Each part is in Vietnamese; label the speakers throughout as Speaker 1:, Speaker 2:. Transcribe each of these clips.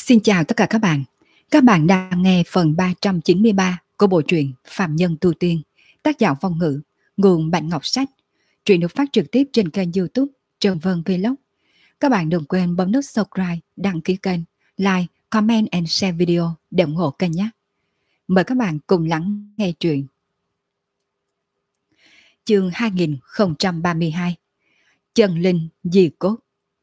Speaker 1: Xin chào tất cả các bạn. Các bạn đang nghe phần 393 của bộ truyện Phạm Nhân Tu Tiên, tác giả Phong Ngữ, nguồn Bạch Ngọc Sách. Truyện được phát trực tiếp trên kênh YouTube Trần Vân Vlog. Các bạn đừng quên bấm nút subscribe, đăng ký kênh, like, comment and share video để ủng hộ kênh nhé. Mời các bạn cùng lắng nghe truyện. Chương 2032, Chân Linh Di Cốt.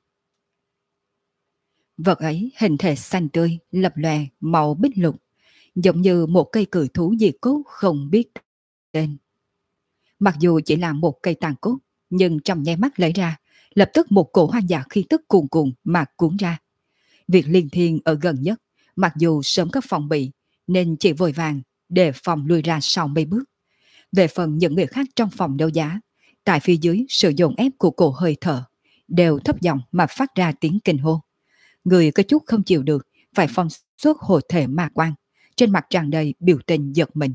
Speaker 1: Vật ấy hình thể xanh tươi, lập lòe, màu bích lục, giống như một cây cự thú di cốt không biết tên. Mặc dù chỉ là một cây tàn cốt, nhưng trong nháy mắt lấy ra, lập tức một cổ hoang dã khí tức cuồn cuộn mà cuốn ra. Việc Liên Thiên ở gần nhất, mặc dù sớm có phòng bị, nên chỉ vội vàng đề phòng lùi ra sau mấy bước. Về phần những người khác trong phòng đấu giá, tại phía dưới sự dồn ép của cổ hơi thở, đều thấp giọng mà phát ra tiếng kinh hô. Người có chút không chịu được, phải phóng xuất hộ thể ma quang, trên mặt tràn đầy biểu tình giật mình.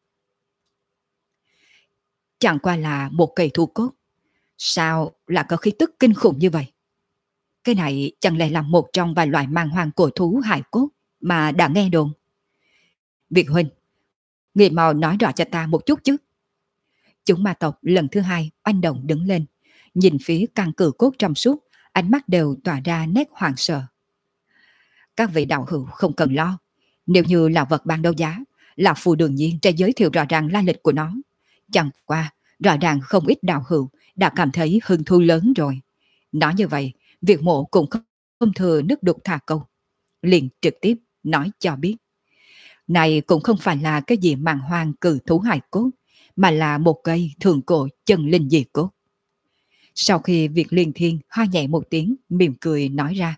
Speaker 1: Chẳng qua là một cây thu cốt, sao lại có khí tức kinh khủng như vậy? Cái này chẳng lẽ là một trong vài loại mang hoang cổ thú hải cốt mà đã nghe đồn? Việt huynh, người mau nói rõ cho ta một chút chứ. Chúng ma tộc lần thứ hai oanh động đứng lên, nhìn phía căn cự cốt trong suốt, ánh mắt đều tỏa ra nét hoảng sợ. Các vị đạo hữu không cần lo, nếu như là vật ban đấu giá, Lão Phu đương nhiên sẽ giới thiệu rõ ràng lai lịch của nó. Chẳng qua, rõ ràng không ít đạo hữu đã cảm thấy hứng thú lớn rồi. Nói như vậy, Việt Mộ cũng không thừa nước đục thả câu, liền trực tiếp nói cho biết. Này cũng không phải là cái gì màng hoang cự thú hải cốt, mà là một cây thường cổ chân linh dị cốt. Sau khi Việt Liên Thiên ho nhẹ một tiếng, mỉm cười nói ra.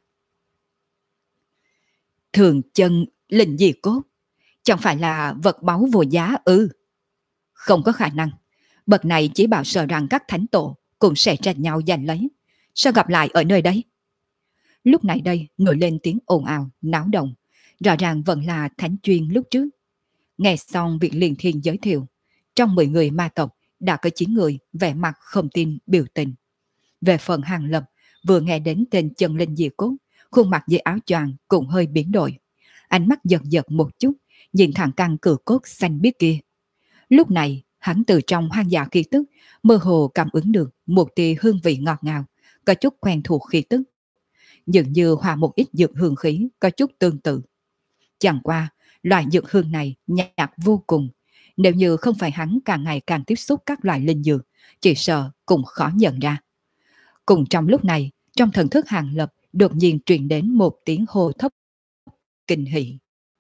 Speaker 1: Thường chân linh dị cốt, chẳng phải là vật báu vô giá ư? Không có khả năng, bậc này chỉ bảo sợ rằng các thánh tổ cũng sẽ tranh nhau giành lấy. Sao gặp lại ở nơi đây? Lúc này đây nổi lên tiếng ồn ào, náo động, rõ ràng vẫn là thánh chuyên lúc trước. Nghe xong việc Liên Thiên giới thiệu, trong 10 người ma tộc đã có 9 người vẻ mặt không tin biểu tình. Về phần Hàng Lập, vừa nghe đến tên chân linh dị cốt, khuôn mặt dưới áo choàng cũng hơi biến đổi. Ánh mắt giật giật một chút, nhìn thẳng căn cự cốt xanh biếc kia. Lúc này, hắn từ trong hoang dã khí tức, mơ hồ cảm ứng được một tia hương vị ngọt ngào, có chút quen thuộc khí tức. Dường như hòa một ít dược hương khí có chút tương tự. Chẳng qua, loại dược hương này nhạt vô cùng. Nếu như không phải hắn càng ngày càng tiếp xúc các loại linh dược, chỉ sợ cũng khó nhận ra. Cùng trong lúc này, trong thần thức Hàng Lập đột nhiên truyền đến một tiếng hô thấp kinh hỉ.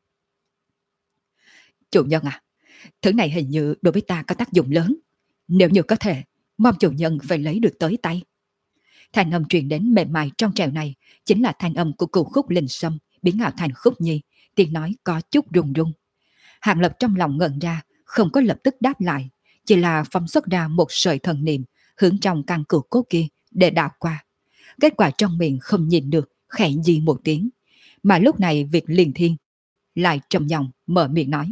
Speaker 1: Chủ nhân à, thứ này hình như đối với ta có tác dụng lớn. Nếu như có thể, mong chủ nhân phải lấy được tới tay. Thanh âm truyền đến mềm mại trong trẻo này chính là thanh âm của cụ Khúc Linh Sâm biến ảo thành Khúc Nhi, tiếng nói có chút run run. Hàng Lập trong lòng ngẩn ra, không có lập tức đáp lại, chỉ là phóng xuất ra một sợi thần niệm hướng trong căn cự cốt kia để đảo qua. Kết quả trong miệng không nhìn được, khẽ gì một tiếng. Mà lúc này Việt Liên Thiên lại trầm giọng mở miệng nói.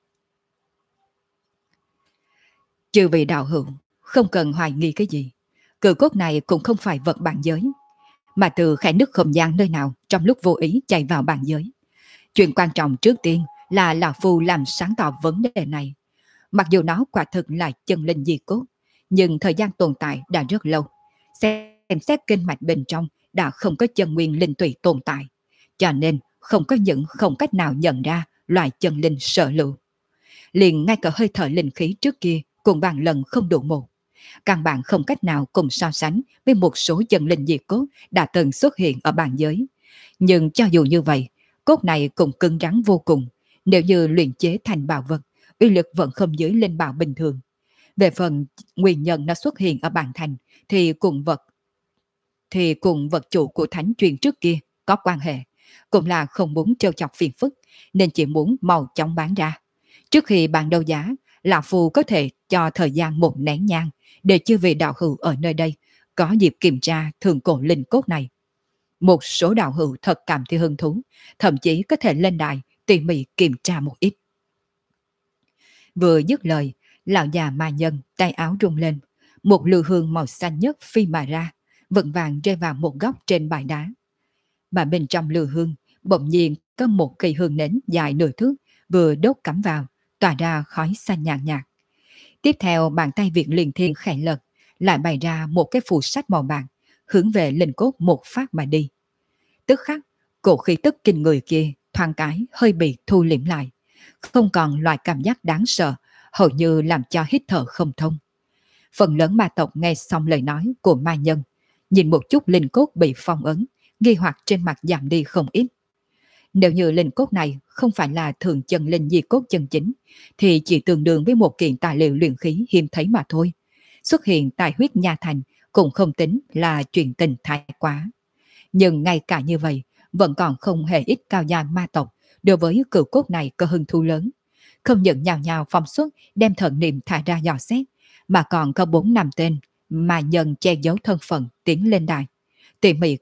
Speaker 1: Chư vị đạo hữu, không cần hoài nghi cái gì. Cự cốt này cũng không phải vật bản giới, mà từ khe nứt không gian nơi nào trong lúc vô ý chạy vào bản giới. Chuyện quan trọng trước tiên là Lão Phu làm sáng tỏ vấn đề này. Mặc dù nó quả thực là chân linh di cốt, nhưng thời gian tồn tại đã rất lâu. Xem xét kinh mạch bên trong đã không có chân nguyên linh tụy tồn tại, cho nên không có những không cách nào nhận ra loại chân linh sở lưu. Liền ngay cả hơi thở linh khí trước kia cũng vạn lần không đủ một. Căn bản không cách nào cùng so sánh với một số chân linh diệt cốt đã từng xuất hiện ở bản giới. Nhưng cho dù như vậy, cốt này cũng cứng rắn vô cùng. Nếu như luyện chế thành bảo vật, uy lực vẫn không dưới linh bảo bình thường. Về phần nguyên nhân nó xuất hiện ở bản thành thì cùng vật chủ của thánh truyền trước kia có quan hệ, cũng là không muốn trêu chọc phiền phức nên chỉ muốn mau chóng bán ra. Trước khi bán đấu giá, Lão Phu có thể cho thời gian một nén nhang để chư vị đạo hữu ở nơi đây có dịp kiểm tra thường cổ linh cốt này. Một số đạo hữu thật cảm thấy hứng thú, thậm chí có thể lên đài tỉ mỉ kiểm tra một ít. Vừa dứt lời, lão già ma nhân tay áo rung lên, một lư hương màu xanh nhất phi mà ra, vững vàng rơi vào một góc trên bãi đá. Mà bên trong lư hương, bỗng nhiên có một cây hương nến dài nửa thước vừa đốt cắm vào, tỏa ra khói xanh nhàn nhạt. Tiếp theo bàn tay Việt liền thiên khẽ lật, lại bày ra một cái phù sách màu bạc, hướng về linh cốt một phát mà đi. Tức khắc, cổ khí tức kinh người kia thoáng cái hơi bị thu liễm lại, không còn loại cảm giác đáng sợ, hầu như làm cho hít thở không thông. Phần lớn ma tộc nghe xong lời nói của ma nhân, nhìn một chút linh cốt bị phong ấn, nghi hoặc trên mặt giảm đi không ít. Nếu như linh cốt này không phải là thường chân linh di cốt chân chính, thì chỉ tương đương với một kiện tài liệu luyện khí hiếm thấy mà thôi. Xuất hiện tại huyết nha thành cũng không tính là chuyện tình thái quá. Nhưng ngay cả như vậy, vẫn còn không hề ít cao gia ma tộc đối với cửu cốt này có hứng thú lớn. Không những nhào nhào phóng xuất đem thần niệm thả ra dò xét, mà còn có 4-5 tên mà nhân che giấu thân phận tiến lên đài, tỉ mỉ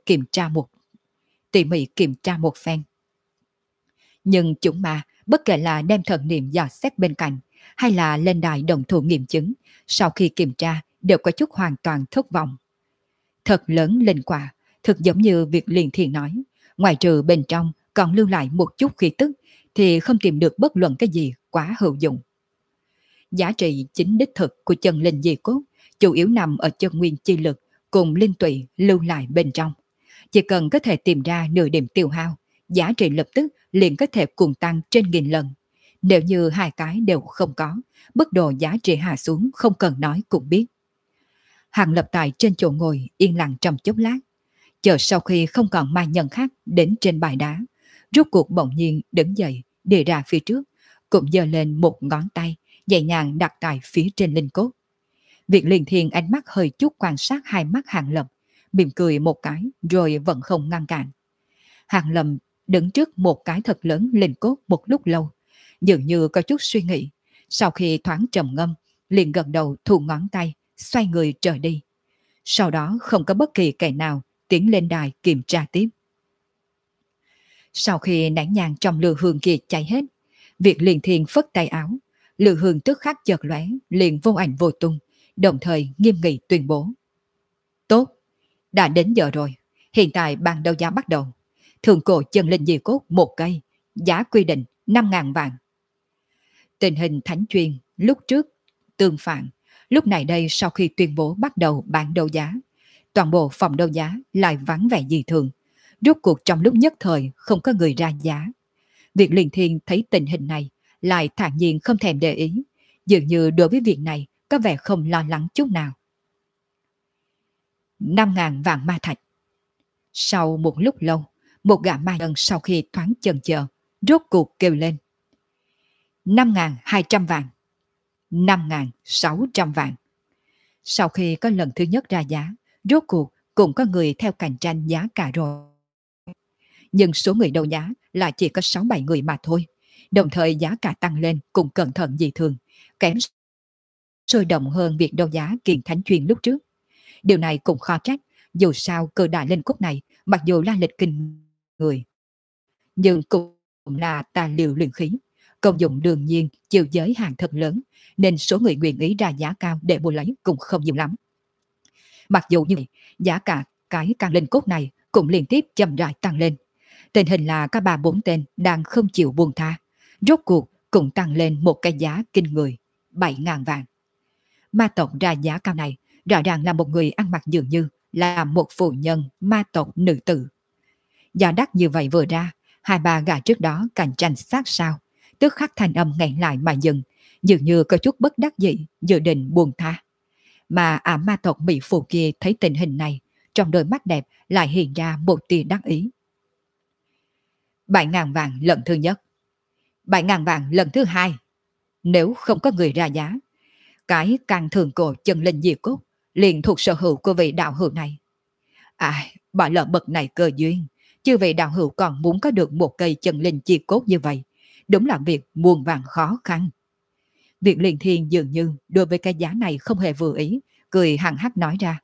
Speaker 1: kiểm tra một phen. Nhưng chúng mà bất kể là đem thần niệm dò xét bên cạnh hay là lên đài đồng thủ nghiệm chứng, sau khi kiểm tra đều có chút hoàn toàn thất vọng. Thật lớn linh quả, thực giống như việc liền thiền nói, ngoài trừ bên trong còn lưu lại một chút khí tức thì không tìm được bất luận cái gì quá hữu dụng. Giá trị chính đích thực của chân linh di cốt chủ yếu nằm ở chân nguyên chi lực cùng linh tụy lưu lại bên trong. Chỉ cần có thể tìm ra nửa điểm tiêu hao, giá trị lập tức liền có thể cùng tăng trên 1000 lần. Nếu như hai cái đều không có, mức độ giá trị hạ xuống không cần nói cũng biết. Hàng Lập tại trên chỗ ngồi yên lặng trong chốc lát, chờ sau khi không còn ma nhân khác đến trên bài đá, rút cuộc bỗng nhiên đứng dậy đi ra phía trước, cũng giơ lên một ngón tay nhẹ nhàng đặt tại phía trên linh cốt. Việc liền thiền ánh mắt hơi chút quan sát hai mắt Hàng Lập, mỉm cười một cái rồi vẫn không ngăn cản. Hàng Lập đứng trước một cái thật lớn linh cốt một lúc lâu, dường như có chút suy nghĩ, sau khi thoáng trầm ngâm, liền gật đầu thu ngón tay, xoay người trở đi. Sau đó không có bất kỳ kẻ nào tiến lên đài kiểm tra tiếp. Sau khi nén nhang trong lư hương kia cháy hết, việc liền thiền phất tay áo, lư hương tức khắc chợt lóe, liền vô ảnh vô tung, đồng thời nghiêm nghị tuyên bố: Tốt, đã đến giờ rồi, hiện tại ban đấu giá bắt đầu. Thường cổ chân linh di cốt một cây, giá quy định 5.000 vạn. Tình hình thánh chuyên lúc trước tương phản, lúc này đây sau khi tuyên bố bắt đầu bán đấu giá, toàn bộ phòng đấu giá lại vắng vẻ dị thường. Rốt cuộc trong lúc nhất thời không có người ra giá. Việc liền thiên thấy tình hình này lại thản nhiên không thèm để ý, dường như đối với việc này có vẻ không lo lắng chút nào. 5.000 vạn ma thạch. Sau một lúc lâu, một gã ma nhân sau khi thoáng chần chờ, rốt cuộc kêu lên: 5.200 vạn, 5.600 vạn. Sau khi có lần thứ nhất ra giá, rốt cuộc cũng có người theo cạnh tranh giá cả rồi. Nhưng số người đấu giá là chỉ có 6-7 người mà thôi. Đồng thời giá cả tăng lên cũng cẩn thận dị thường, kém sôi động hơn việc đấu giá kiện thánh chuyên lúc trước. Điều này cũng khó trách, dù sao cơ đại linh cốt này mặc dù la lịch kinh người, nhưng cũng là tài liệu luyện khí, công dụng đương nhiên chịu giới hạn thật lớn, nên số người nguyện ý ra giá cao để mua lấy cũng không nhiều lắm. Mặc dù như vậy, giá cả cái căn linh cốt này cũng liên tiếp chậm rãi tăng lên. Tình hình là các 3-4 tên đang không chịu buông tha, rốt cuộc cũng tăng lên một cái giá kinh người, 7.000 vạn. Ma tộc ra giá cao này rõ ràng là một người ăn mặc dường như là một phụ nhân ma tộc nữ tử. Giá đắt như vậy vừa ra, 2-3 gã trước đó cạnh tranh sát sao, tức khắc thanh âm nghẹn lại mà dừng, dường như có chút bất đắc dĩ, dự định buông tha. Mà ma tộc mỹ phụ kia thấy tình hình này, trong đôi mắt đẹp lại hiện ra một tia đắc ý. 7.000 vạn lần thứ nhất, 7.000 vạn lần thứ hai. Nếu không có người ra giá, cái căn thường cổ chân linh diệt cốt liền thuộc sở hữu của vị đạo hữu này. Bỏ lỡ bậc này cơ duyên, chứ vị đạo hữu còn muốn có được một cây chân linh diệt cốt như vậy, đúng là việc muôn vàn khó khăn. Việc liền thiên dường như đối với cái giá này không hề vừa ý, cười hằng hắc nói ra: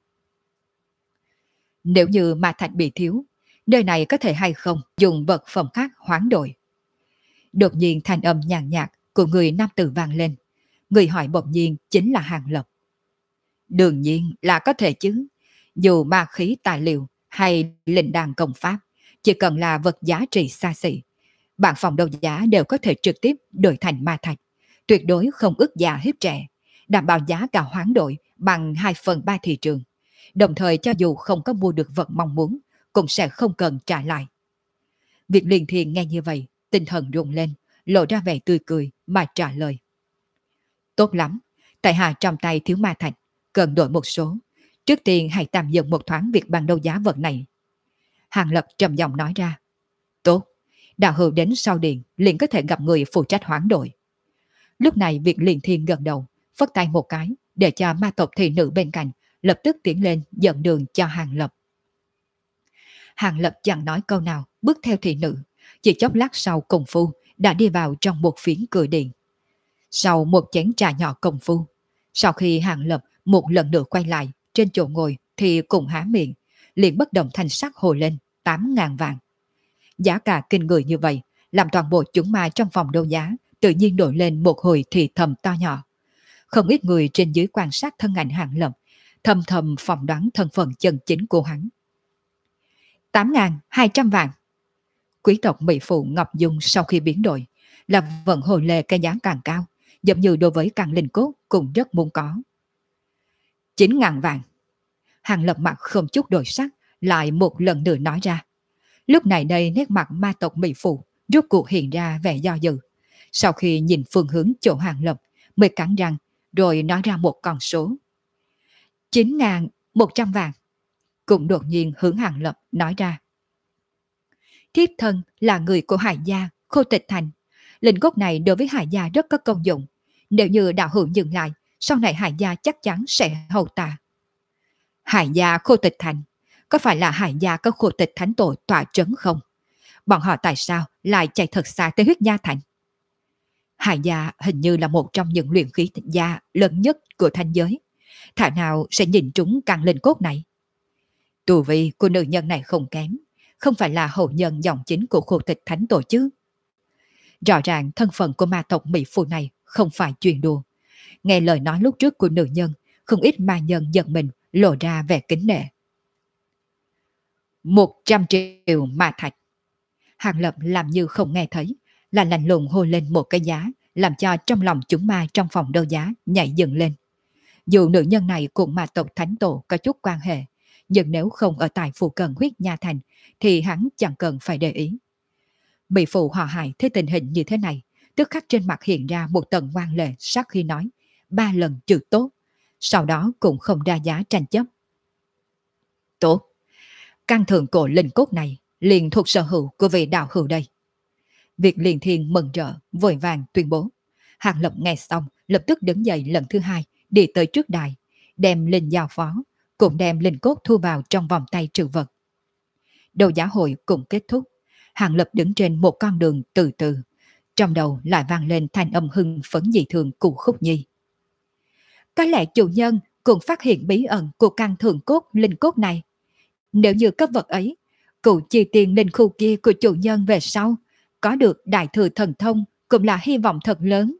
Speaker 1: Nếu như ma thạch bị thiếu, nơi này có thể hay không dùng vật phẩm khác hoán đổi? Đột nhiên thanh âm nhàn nhạt của người nam tử vang lên. Người hỏi bỗng nhiên chính là Hàng Lập. Đương nhiên là có thể chứ. Dù ma khí tài liệu hay linh đàn công pháp, Chỉ cần là vật giá trị xa xỉ, bản phòng đấu giá đều có thể trực tiếp đổi thành ma thạch, tuyệt đối không ức già hiếp trẻ, đảm bảo giá cả hoán đổi bằng 2/3 thị trường. Đồng thời cho dù không có mua được vật mong muốn, cũng sẽ không cần trả lại. Việc Liên Thiên nghe như vậy, tinh thần rung lên, lộ ra vẻ tươi cười mà trả lời. Tốt lắm, tại hạ trong tay thiếu ma thạch, cần đổi một số. Trước tiên hãy tạm dừng một thoáng việc bằng đấu giá vật này. Hàng Lập trầm giọng nói ra. Tốt, đạo hữu đến sau điện liền có thể gặp người phụ trách hoán đổi. Lúc này việc Liên Thiên gật đầu, phất tay một cái để cho ma tộc thị nữ bên cạnh lập tức tiến lên dẫn đường cho Hàng Lập. Hàng Lập chẳng nói câu nào, bước theo thị nữ, chỉ chốc lát sau công phu đã đi vào trong một phiến cửa điện. Sau một chén trà nhỏ công phu, sau khi Hàng Lập một lần nữa quay lại trên chỗ ngồi thì cùng há miệng, liền bất động thanh sắc hồ lên 8.000 vạn. Giá cả kinh người như vậy, làm toàn bộ chúng ma trong phòng đấu giá tự nhiên đổi lên một hồi thì thầm to nhỏ. Không ít người trên dưới quan sát thân ảnh Hàng Lập, thầm thầm phỏng đoán thân phận chân chính của hắn. 8.200 vạn. Quý tộc Mỹ Phụ Ngọc Dung sau khi biến đổi, là vẫn hồi lệ cái giá càng cao, giống như đối với càng linh cốt cũng rất muốn có. 9.000 vạn. Hàng Lập mặt không chút đổi sắc, lại một lần nữa nói ra. Lúc này đây nét mặt ma tộc Mỹ Phụ rốt cuộc hiện ra vẻ do dự. Sau khi nhìn phương hướng chỗ Hàng Lập, mới cắn răng, rồi nói ra một con số. 9.100 vạn. Cũng đột nhiên hướng Hàng Lập nói ra. Thiếp thân là người của Hải gia, Khô Tịch Thành. Linh cốt này đối với Hải gia rất có công dụng. Nếu như đạo hữu dừng lại, sau này Hải gia chắc chắn sẽ hầu tạ. Hải gia Khô Tịch Thành, có phải là Hải gia có Khô Tịch Thánh Tổ tọa trấn không? Bọn họ tại sao lại chạy thật xa tới Huyết Nha Thành? Hải gia hình như là một trong những luyện khí gia lớn nhất của thanh giới. Thảo nào sẽ nhìn trúng căn linh cốt này? Tu vi của nữ nhân này không kém, không phải là hậu nhân dòng chính của Khô Tịch Thánh Tổ chứ? Rõ ràng thân phận của ma tộc Mỹ Phụ này không phải chuyện đùa. Nghe lời nói lúc trước của nữ nhân, không ít ma nhân giận mình lộ ra vẻ kính nể. 100 triệu ma thạch. Hàng Lập làm như không nghe thấy, là lạnh lùng hô lên một cái giá, làm cho trong lòng chúng ma trong phòng đấu giá nhảy dựng lên. Dù nữ nhân này cùng ma tộc Thánh Tổ có chút quan hệ, nhưng nếu không ở tại phụ cận Huyết Nha Thành thì hắn chẳng cần phải để ý. Bị phụ họ Hải thấy tình hình như thế này, tức khắc trên mặt hiện ra một tầng ngoan lệ sắc khi nói 3 lần chữ tốt, sau đó cũng không ra giá tranh chấp. Tốt, căn thượng cổ linh cốt này liền thuộc sở hữu của vị đạo hữu đây. Việc Liên Thiên mừng rỡ vội vàng tuyên bố. Hàng Lập nghe xong lập tức đứng dậy lần thứ hai, đi tới trước đài, đem linh giao phó, cũng đem linh cốt thu vào trong vòng tay trữ vật. Đấu giá hội cũng kết thúc. Hàng Lập đứng trên một con đường từ từ, trong đầu lại vang lên thanh âm hưng phấn dị thường của Khúc Nhi. Có lẽ chủ nhân cũng phát hiện bí ẩn của căn thượng cốt linh cốt này. Nếu như cấp vật ấy, cụ chi tiền linh khu kia của chủ nhân về sau, có được đại thừa thần thông cũng là hy vọng thật lớn.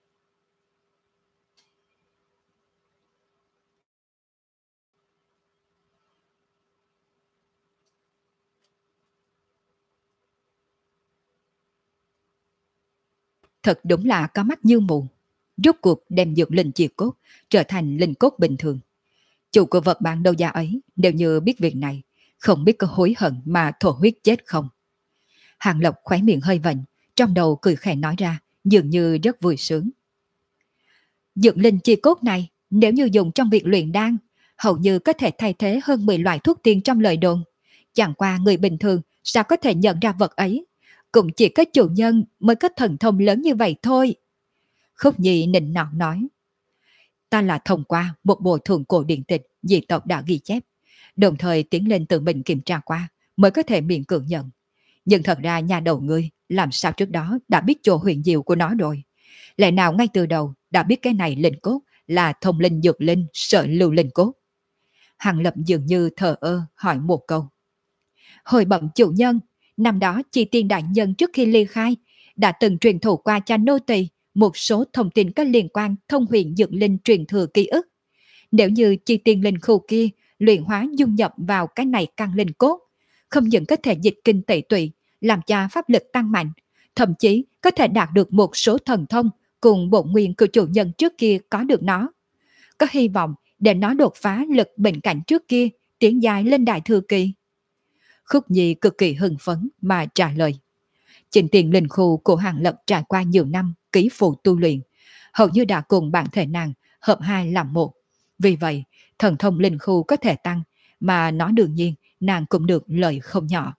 Speaker 1: Thật đúng là có mắt như mù. Rốt cuộc đem dược linh chia cốt trở thành linh cốt bình thường. Chủ của vật bán đấu giá ấy nếu như biết việc này, không biết có hối hận mà thổ huyết chết không. Hàng Lộc khóe miệng hơi vệnh, trong đầu cười khẽ nói ra, dường như rất vui sướng. Dược linh chia cốt này nếu như dùng trong việc luyện đan, hầu như có thể thay thế hơn 10 loại thuốc tiên trong lời đồn. Chẳng qua người bình thường sao có thể nhận ra vật ấy, cũng chỉ có chủ nhân mới có thần thông lớn như vậy thôi. Khúc Nhi nịnh nọt nói. Ta là thông qua một bộ thượng cổ điện tịch dị tộc đã ghi chép, đồng thời tiến lên tự mình kiểm tra qua mới có thể miễn cưỡng nhận. Nhưng thật ra nhà đầu ngươi làm sao trước đó đã biết chỗ huyền diệu của nó rồi? Lẽ nào ngay từ đầu đã biết cái này linh cốt là thông linh dược linh sợ lưu linh cốt? Hàng Lập dường như thờ ơ hỏi một câu. Hồi bẩm chủ nhân, năm đó Chi Tiên đại nhân trước khi ly khai đã từng truyền thụ qua cho nô tỳ một số thông tin có liên quan thông huyền dược linh truyền thừa ký ức. Nếu như Chi Tiên linh khu kia luyện hóa dung nhập vào cái này căn linh cốt, không những có thể dịch kinh tẩy tụy, làm cho pháp lực tăng mạnh, thậm chí có thể đạt được một số thần thông cùng bổn nguyên của chủ nhân trước kia có được nó. Có hy vọng để nó đột phá lực bệnh cảnh trước kia, tiến dài lên đại thừa kỳ. Khúc Nhi cực kỳ hưng phấn mà trả lời. Trình tiền linh khu của Hàng Lập trải qua nhiều năm ký phụ tu luyện, hầu như đã cùng bản thể nàng hợp hai làm một. Vì vậy, thần thông linh khu có thể tăng, mà nó đương nhiên nàng cũng được lợi không nhỏ.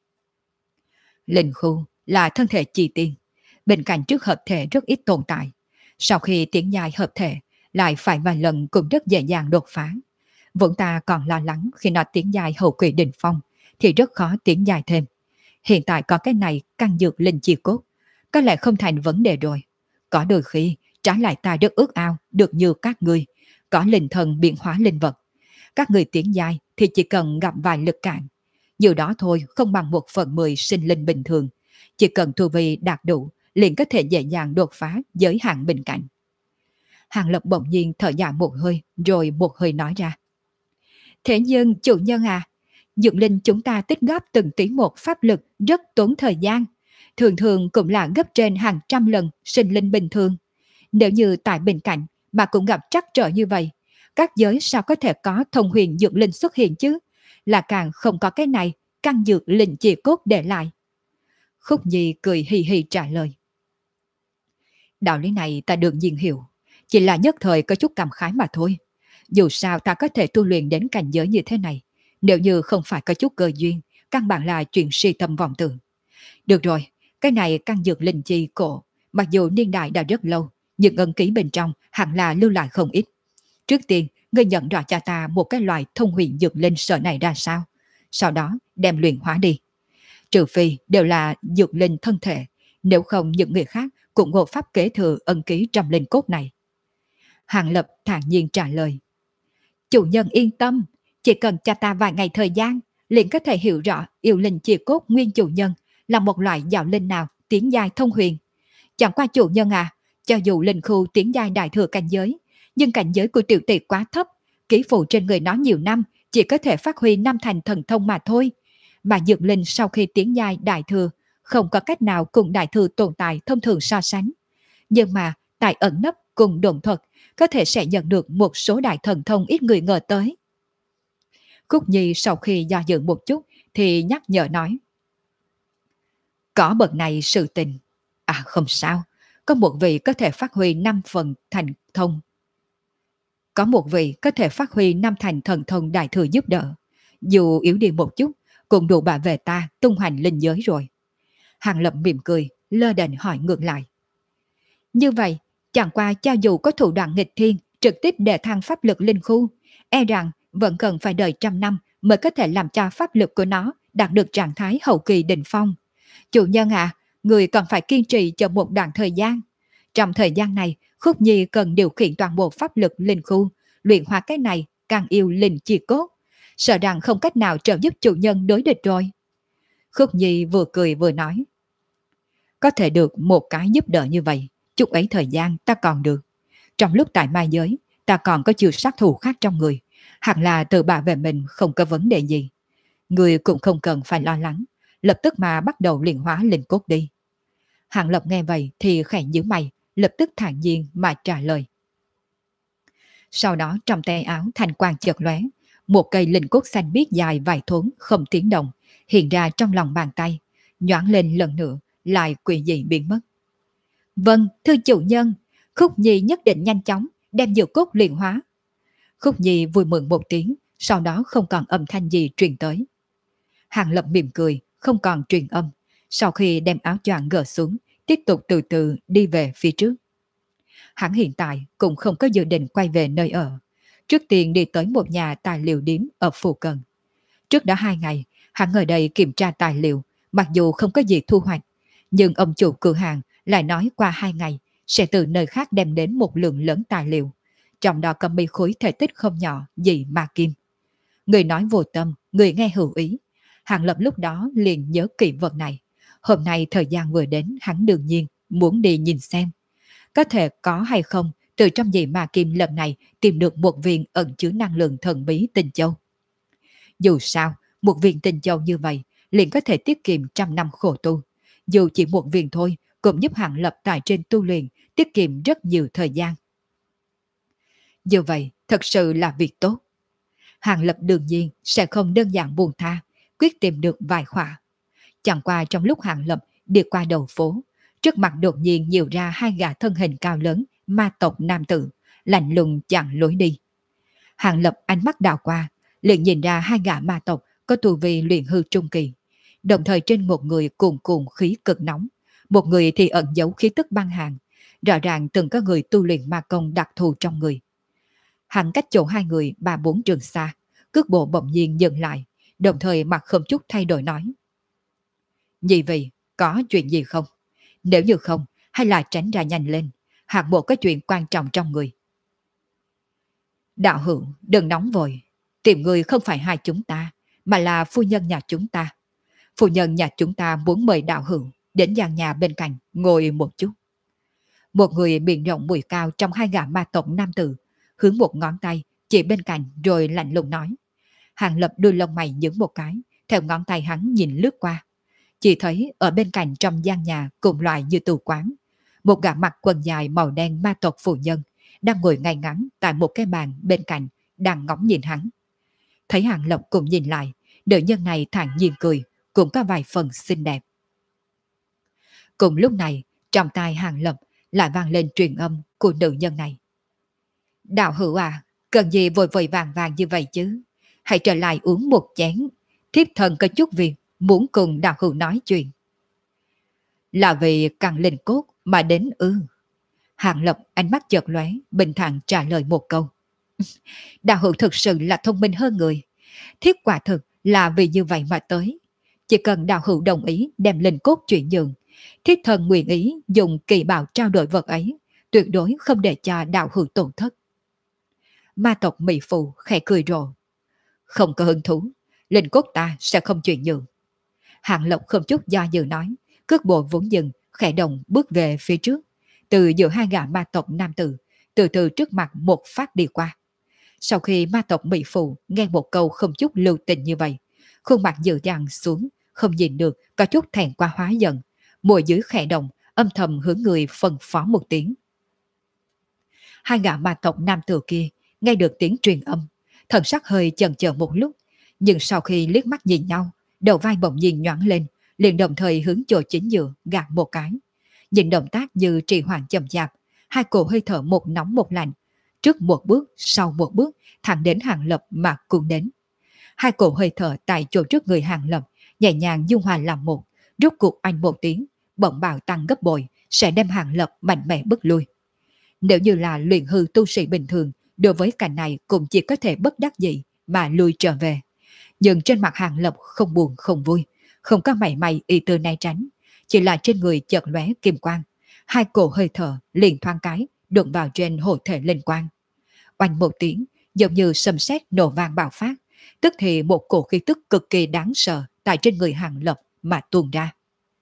Speaker 1: Linh khu là thân thể chi tiên, bên cạnh trước hợp thể rất ít tồn tại. Sau khi tiến giai hợp thể, lại phải vài lần cũng rất dễ dàng đột phá. Vốn ta còn lo lắng khi nó tiến giai hậu kỳ đỉnh phong, thì rất khó tiến giai thêm. Hiện tại có cái này căn dược linh chi cốt, có lẽ không thành vấn đề rồi. Có đôi khi, trái lại ta rất ước ao được như các ngươi, có linh thần biến hóa linh vật. Các người tiến giai thì chỉ cần gặp vài lực cản. Nhiều đó thôi không bằng 1/10 sinh linh bình thường. Chỉ cần tu vi đạt đủ, liền có thể dễ dàng đột phá giới hạn bình cảnh. Hàng Lập bỗng nhiên thở dài một hơi, rồi một hơi nói ra. Thế nhưng chủ nhân à, dược linh chúng ta tích góp từng tí một pháp lực rất tốn thời gian, thường thường cũng là gấp trên hàng trăm lần sinh linh bình thường. Nếu như tại bình cảnh mà cũng gặp trắc trở như vậy, các giới sao có thể có thông huyền dược linh xuất hiện chứ? Là càng không có cái này, căn dược linh chỉ cốt để lại. Khúc Nhi cười hì hì trả lời. Đạo lý này ta đương nhiên hiểu, chỉ là nhất thời có chút cảm khái mà thôi. Dù sao ta có thể tu luyện đến cảnh giới như thế này, nếu như không phải có chút cơ duyên, căn bản là chuyện si tâm vọng tưởng. Được rồi, cái này căn dược linh chi cổ, mặc dù niên đại đã rất lâu, nhưng ân ký bên trong hẳn là lưu lại không ít. Trước tiên, ngươi nhận rõ cho ta một cái loại thông huyền dược linh sở này ra sao, sau đó đem luyện hóa đi. Trừ phi đều là dược linh thân thể, nếu không những người khác cũng vô pháp kế thừa ân ký trong linh cốt này. Hàng Lập thản nhiên trả lời. Chủ nhân yên tâm, chỉ cần cho ta vài ngày thời gian, liền có thể hiểu rõ yêu linh chia cốt nguyên chủ nhân là một loại đạo linh nào tiến giai thông huyền. Chẳng qua chủ nhân à, cho dù linh khu tiến giai đại thừa cảnh giới, nhưng cảnh giới của tiểu tỷ quá thấp, ký phụ trên người nó nhiều năm chỉ có thể phát huy 5 thành thần thông mà thôi. Mà dược linh sau khi tiến giai đại thừa, không có cách nào cùng đại thừa tồn tại thông thường so sánh. Nhưng mà tại ẩn nấp cùng độn thuật, có thể sẽ nhận được một số đại thần thông ít người ngờ tới. Khúc Nhi sau khi do dự một chút thì nhắc nhở nói. Có bậc này sự tình. À không sao, có một vị có thể phát huy 5 phần thành thông. Có một vị có thể phát huy 5 thành thần thông đại thừa giúp đỡ. Dù yếu đi một chút, cũng đủ bảo vệ ta tung hoành linh giới rồi. Hàng Lập mỉm cười, lơ đễnh hỏi ngược lại. Như vậy, chẳng qua cho dù có thủ đoạn nghịch thiên, trực tiếp đề thăng pháp lực linh khu, e rằng vẫn cần phải đợi trăm năm mới có thể làm cho pháp lực của nó đạt được trạng thái hậu kỳ đỉnh phong. Chủ nhân à, người còn phải kiên trì cho một đoạn thời gian. Trong thời gian này, Khúc Nhi cần điều khiển toàn bộ pháp lực linh khu, luyện hóa cái này càng yêu linh chi cốt. Sợ rằng không cách nào trợ giúp chủ nhân đối địch rồi. Khúc Nhi vừa cười vừa nói. Có thể được một cái giúp đỡ như vậy, chút ấy thời gian ta còn được. Trong lúc tại ma giới, ta còn có chiêu sát thủ khác trong người, hẳn là tự bảo vệ mình không có vấn đề gì. Người cũng không cần phải lo lắng, lập tức mà bắt đầu luyện hóa linh cốt đi. Hàng Lập nghe vậy thì khẽ nhíu mày, lập tức thản nhiên mà trả lời. Sau đó trong tay áo thanh quang chợt lóe, một cây linh cốt xanh biếc dài vài thốn không tiếng động hiện ra trong lòng bàn tay, nhoáng lên lần nữa lại quỷ dị biến mất. Vâng, thưa chủ nhân, Khúc Nhi nhất định nhanh chóng đem dược cốt luyện hóa. Khúc Nhi vui mừng một tiếng, sau đó không còn âm thanh gì truyền tới. Hàng Lập mỉm cười, không còn truyền âm, sau khi đem áo choàng gỡ xuống, tiếp tục từ từ đi về phía trước. Hắn hiện tại cũng không có dự định quay về nơi ở. Trước tiên đi tới một nhà tài liệu điếm ở phụ cận. Trước đó 2 ngày, hắn ở đây kiểm tra tài liệu, mặc dù không có gì thu hoạch, nhưng ông chủ cửa hàng lại nói qua 2 ngày sẽ từ nơi khác đem đến một lượng lớn tài liệu, trong đó có mấy khối thể tích không nhỏ dị ma kim. Người nói vô tâm, người nghe hữu ý. Hàng Lập lúc đó liền nhớ kỹ vật này. Hôm nay thời gian vừa đến, hắn đương nhiên muốn đi nhìn xem. Có thể có hay không từ trong dị ma kim lần này tìm được một viên ẩn chứa năng lượng thần bí tinh châu. Dù sao, Một viên tinh châu như vậy liền có thể tiết kiệm trăm năm khổ tu. Dù chỉ một viên thôi cũng giúp Hàng Lập tại trên tu luyện tiết kiệm rất nhiều thời gian. Như vậy thật sự là việc tốt. Hàng Lập đương nhiên sẽ không đơn giản buông tha, quyết tìm được vài khỏa. Chẳng qua trong lúc Hàng Lập đi qua đầu phố, trước mặt đột nhiên nhiều ra hai gã thân hình cao lớn, ma tộc nam tử, lạnh lùng chặn lối đi. Hàng Lập ánh mắt đảo qua, liền nhìn ra hai gã ma tộc có tu vi luyện hư trung kỳ. Đồng thời trên một người cuồn cuộn khí cực nóng, một người thì ẩn giấu khí tức băng hàn. Rõ ràng từng có người tu luyện ma công đặc thù trong người. Hắn cách chỗ hai người 3-4 trường xa, cước bộ bỗng nhiên dừng lại, đồng thời mặt không chút thay đổi nói: Nhị vị, có chuyện gì không? Nếu như không, hay là tránh ra nhanh lên, hạng bộ có chuyện quan trọng trong người. Đạo hữu, đừng nóng vội, tìm người không phải hai chúng ta, mà là phu nhân nhà chúng ta. Phu nhân nhà chúng ta muốn mời đạo hữu đến gian nhà bên cạnh ngồi một chút. Một người miệng rộng mũi cao trong hai gã ma tộc nam tử hướng một ngón tay chỉ bên cạnh rồi lạnh lùng nói. Hàng Lập đuôi lông mày nhướng một cái, theo ngón tay hắn nhìn lướt qua. Chỉ thấy ở bên cạnh trong gian nhà cùng loại như tù quán, một gã mặc quần dài màu đen ma tộc phụ nhân đang ngồi ngay ngắn tại một cái bàn bên cạnh, đang ngóng nhìn hắn. Thấy Hàng Lập cùng nhìn lại, nữ nhân này thản nhiên cười, cũng có vài phần xinh đẹp. Cùng lúc này, trong tai Hàng Lập lại vang lên truyền âm của nữ nhân này. Đạo hữu à, cần gì vội vội vàng vàng như vậy chứ? Hãy trở lại uống một chén. Thiếp thần có chút việc muốn cùng đạo hữu nói chuyện. Là vì càng linh cốt mà đến ư? Hàng Lập ánh mắt chợt lóe, bình thản trả lời một câu. Đạo hữu thực sự là thông minh hơn người. Thiếp quả thực là vì như vậy mà tới. Chỉ cần đạo hữu đồng ý đem linh cốt chuyển nhượng, thiếp thần nguyện ý dùng kỳ bảo trao đổi vật ấy, tuyệt đối không để cho đạo hữu tổn thất. Ma tộc Mỹ Phụ khẽ cười rộ. Không có hứng thú, linh cốt ta sẽ không chuyển nhượng. Hàng Lộc không chút do dự nói, cước bộ vốn dừng, khẽ động bước về phía trước, từ giữa hai gã ma tộc nam tử, từ từ trước mặt một phát đi qua. Sau khi ma tộc Mỹ Phụ nghe một câu không chút lưu tình như vậy, khuôn mặt dữ dằn xuống, không nhìn được, có chút thẹn qua hóa giận, môi dưới khẽ động, âm thầm hướng người phân phó một tiếng. Hai gã ma tộc nam tử kia nghe được tiếng truyền âm, thần sắc hơi chần chờ một lúc, nhưng sau khi liếc mắt nhìn nhau, đầu vai bỗng nhiên nhoáng lên, liền đồng thời hướng chỗ chính giữa gạt một cái. Nhìn động tác như trì hoãn chậm chạp, hai cổ hơi thở một nóng một lạnh, trước một bước, sau một bước, thẳng đến Hàng Lập mà cùng đến. Hai cổ hơi thở tại chỗ trước người Hàng Lập nhẹ nhàng dung hòa làm một, rút cuộc anh một tiếng, bỗng bạo tăng gấp bội, sẽ đem Hàng Lập mạnh mẽ bức lui. Nếu như là luyện hư tu sĩ bình thường, đối với cảnh này cũng chỉ có thể bất đắc dĩ mà lui trở về. Nhưng trên mặt Hàng Lập không buồn không vui, không có mảy may ý tư né tránh, chỉ là trên người chợt lóe kim quang, hai cổ hơi thở liền thoáng cái đụng vào trên hộ thể linh quang. Oanh một tiếng, giống như sấm sét nổ vang bạo phát, tức thì một cổ khí tức cực kỳ đáng sợ tại trên người Hàng Lập mà tuôn ra.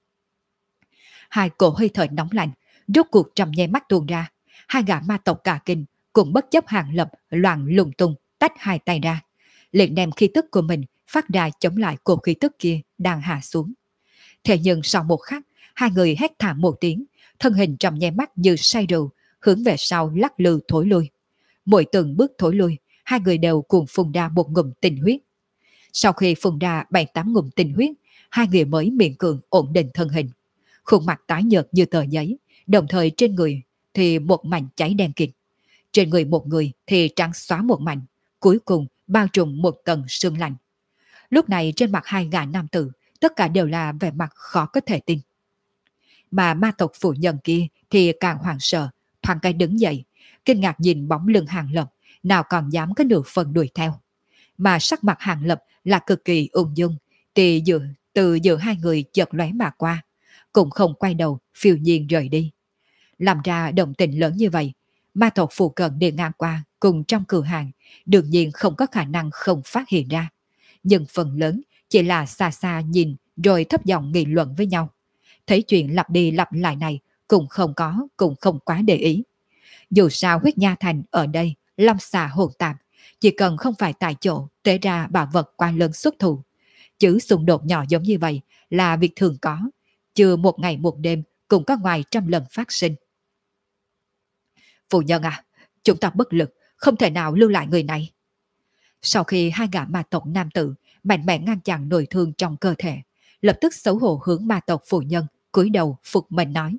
Speaker 1: Hai cổ hơi thở nóng lạnh rốt cuộc trong nháy mắt tuôn ra, hai gã ma tộc cả kinh cũng bất chấp Hàng Lập loạn lung tung tách hai tay ra, liền đem khí tức của mình phát ra chống lại cổ khí tức kia đang hạ xuống. Thế nhưng sau một khắc, hai người hét thảm một tiếng, thân hình trong nháy mắt như say rượu, hướng về sau lắc lư thối lui. Mỗi từng bước thối lui, hai người đều cùng phun ra một ngụm tinh huyết. Sau khi phun ra 7-8 ngụm tinh huyết, hai người mới miễn cưỡng ổn định thân hình. Khuôn mặt tái nhợt như tờ giấy, đồng thời trên người thì một mảnh cháy đen kịt. Trên người một người thì trắng xóa một mảnh, cuối cùng bao trùm một tầng sương lạnh. Lúc này trên mặt hai gã nam tử, tất cả đều là vẻ mặt khó có thể tin. Mà ma tộc phụ nhân kia thì càng hoảng sợ, thoáng cái đứng dậy, kinh ngạc nhìn bóng lưng Hàng Lập, nào còn dám có nửa phần đuổi theo. Mà sắc mặt Hàng Lập là cực kỳ ung dung, thì từ giữa hai người chợt lóe mà qua, cũng không quay đầu phiêu nhiên rời đi. Làm ra động tình lớn như vậy, ma tộc phụ cận đi ngang qua cùng trong cửa hàng, đương nhiên không có khả năng không phát hiện ra. Nhưng phần lớn chỉ là xa xa nhìn rồi thấp giọng nghị luận với nhau. Thấy chuyện lặp đi lặp lại này cũng không quá để ý. Dù sao huyết nha thành ở đây long xà hồn tạp, chỉ cần không phải tại chỗ tế ra bảo vật quá lớn xuất thủ, chứ xung đột nhỏ giống như vậy là việc thường có, chưa một ngày một đêm cũng có ngoài trăm lần phát sinh. Phu nhân à, chúng ta bất lực, không thể nào lưu lại người này. Sau khi hai gã ma tộc nam tử mạnh mẽ ngăn chặn nội thương trong cơ thể, lập tức xấu hổ hướng ma tộc phụ nhân, cúi đầu phục mệnh nói.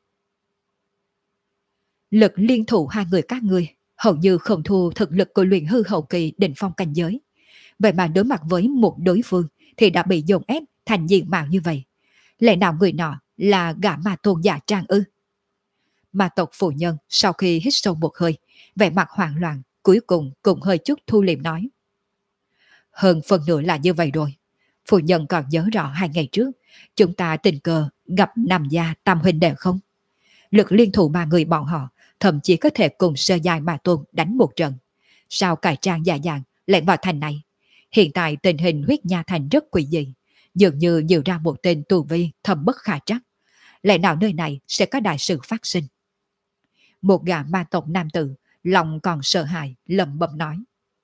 Speaker 1: Lực liên thủ hai người các ngươi hầu như không thua thực lực của luyện hư hậu kỳ đỉnh phong cảnh giới. Vậy mà đối mặt với một đối phương thì đã bị dồn ép thành diện mạo như vậy. Lẽ nào người nọ là gã ma tôn giả trang ư? Ma tộc phụ nhân sau khi hít sâu một hơi, vẻ mặt hoảng loạn, cuối cùng cũng hơi chút thu liệm nói. Hơn phần nửa là như vậy rồi. Phụ nhân còn nhớ rõ 2 ngày trước, chúng ta tình cờ gặp Nam gia Tam huynh đệ không? Lực liên thủ mà người bọn họ thậm chí có thể cùng sơ giai ma tôn đánh một trận. Sao cải trang dạ dàng lẻn vào thành này? Hiện tại tình hình huyết nha thành rất quỷ dị, dường như nhiều ra một tên tù vi thầm bất khả trắc. Lẽ nào nơi này sẽ có đại sự phát sinh? Một gã ma tộc nam tử lòng còn sợ hãi lẩm bẩm nói.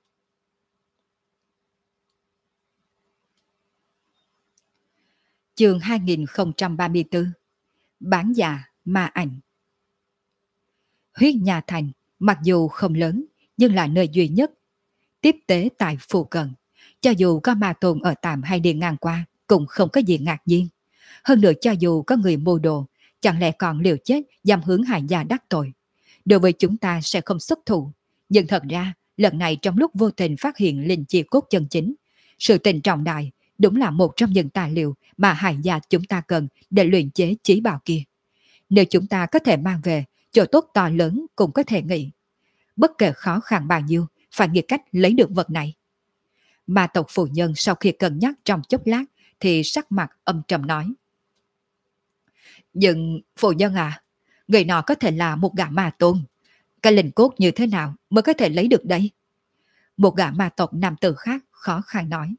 Speaker 1: Chương 2034. Bán già ma ảnh. Huyết Nha Thành mặc dù không lớn nhưng là nơi duy nhất tiếp tế tại phụ cận. Cho dù có ma tồn ở tạm hay đi ngang qua cũng không có gì ngạc nhiên. Hơn nữa cho dù có người mưu đồ, chẳng lẽ còn liều chết dám hướng hại gia đắc tội. Đối với chúng ta sẽ không xuất thủ. Nhưng thật ra lần này trong lúc vô tình phát hiện linh chi cốt chân chính, sự tình trọng đại đúng là một trong những tài liệu mà hải gia chúng ta cần để luyện chế chí bảo kia. Nếu chúng ta có thể mang về, chỗ tốt to lớn cũng có thể nghĩ. Bất kể khó khăn bao nhiêu, phải nghĩ cách lấy được vật này. Ma tộc phụ nhân sau khi cân nhắc trong chốc lát thì sắc mặt âm trầm nói. Nhưng phụ nhân à, người nọ có thể là một gã ma tôn. Cái linh cốt như thế nào mới có thể lấy được đây? Một gã ma tộc nam tử khác khó khăn nói.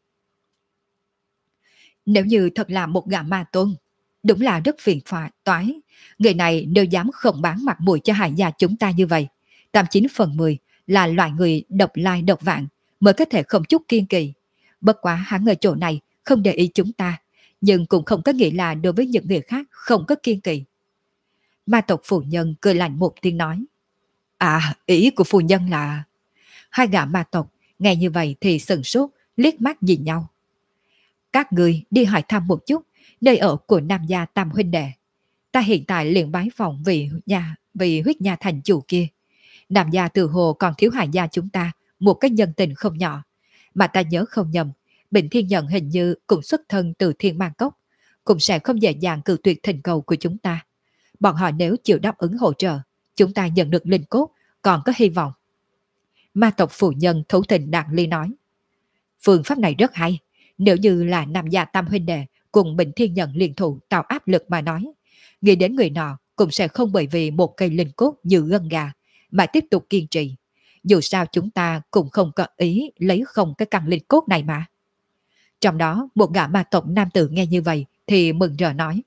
Speaker 1: Nếu như thật là một gã ma tôn, đúng là rất phiền toái. Người này nếu dám không bán mặt mũi cho hải gia chúng ta như vậy, 89/10 là loại người độc lai độc vạn mới có thể không chút kiên kỳ. Bất quá hắn ở chỗ này không để ý chúng ta, nhưng cũng không có nghĩa là đối với những người khác không có kiên kỳ. Ma tộc phụ nhân cười lạnh một tiếng nói. À, ý của phu nhân là... Hai gã ma tộc nghe như vậy thì sừng sốt, liếc mắt nhìn nhau. Các người đi hỏi thăm một chút nơi ở của Nam gia Tam huynh đệ. Ta hiện tại liền bái phòng vì huyết nha thành chủ kia. Nam gia từ hồ còn thiếu hải gia chúng ta một cái nhân tình không nhỏ. Mà ta nhớ không nhầm, Bình Thiên Nhận hình như cũng xuất thân từ Thiên Mang Cốc, cũng sẽ không dễ dàng cự tuyệt thỉnh cầu của chúng ta. Bọn họ nếu chịu đáp ứng hỗ trợ, chúng ta nhận được linh cốt, còn có hy vọng. Ma tộc phụ nhân thủ tình Đặng Ly nói. Phương pháp này rất hay, nếu như là Nam gia Tam huynh đệ cùng Bình Thiên Nhận liên thủ tạo áp lực mà nói, nghĩ đến người nọ cũng sẽ không bởi vì một cây linh cốt như gân gà mà tiếp tục kiên trì. Dù sao chúng ta cũng không có ý lấy không cái căn linh cốt này mà. Trong đó một gã ma tộc nam tử nghe như vậy thì mừng rỡ nói.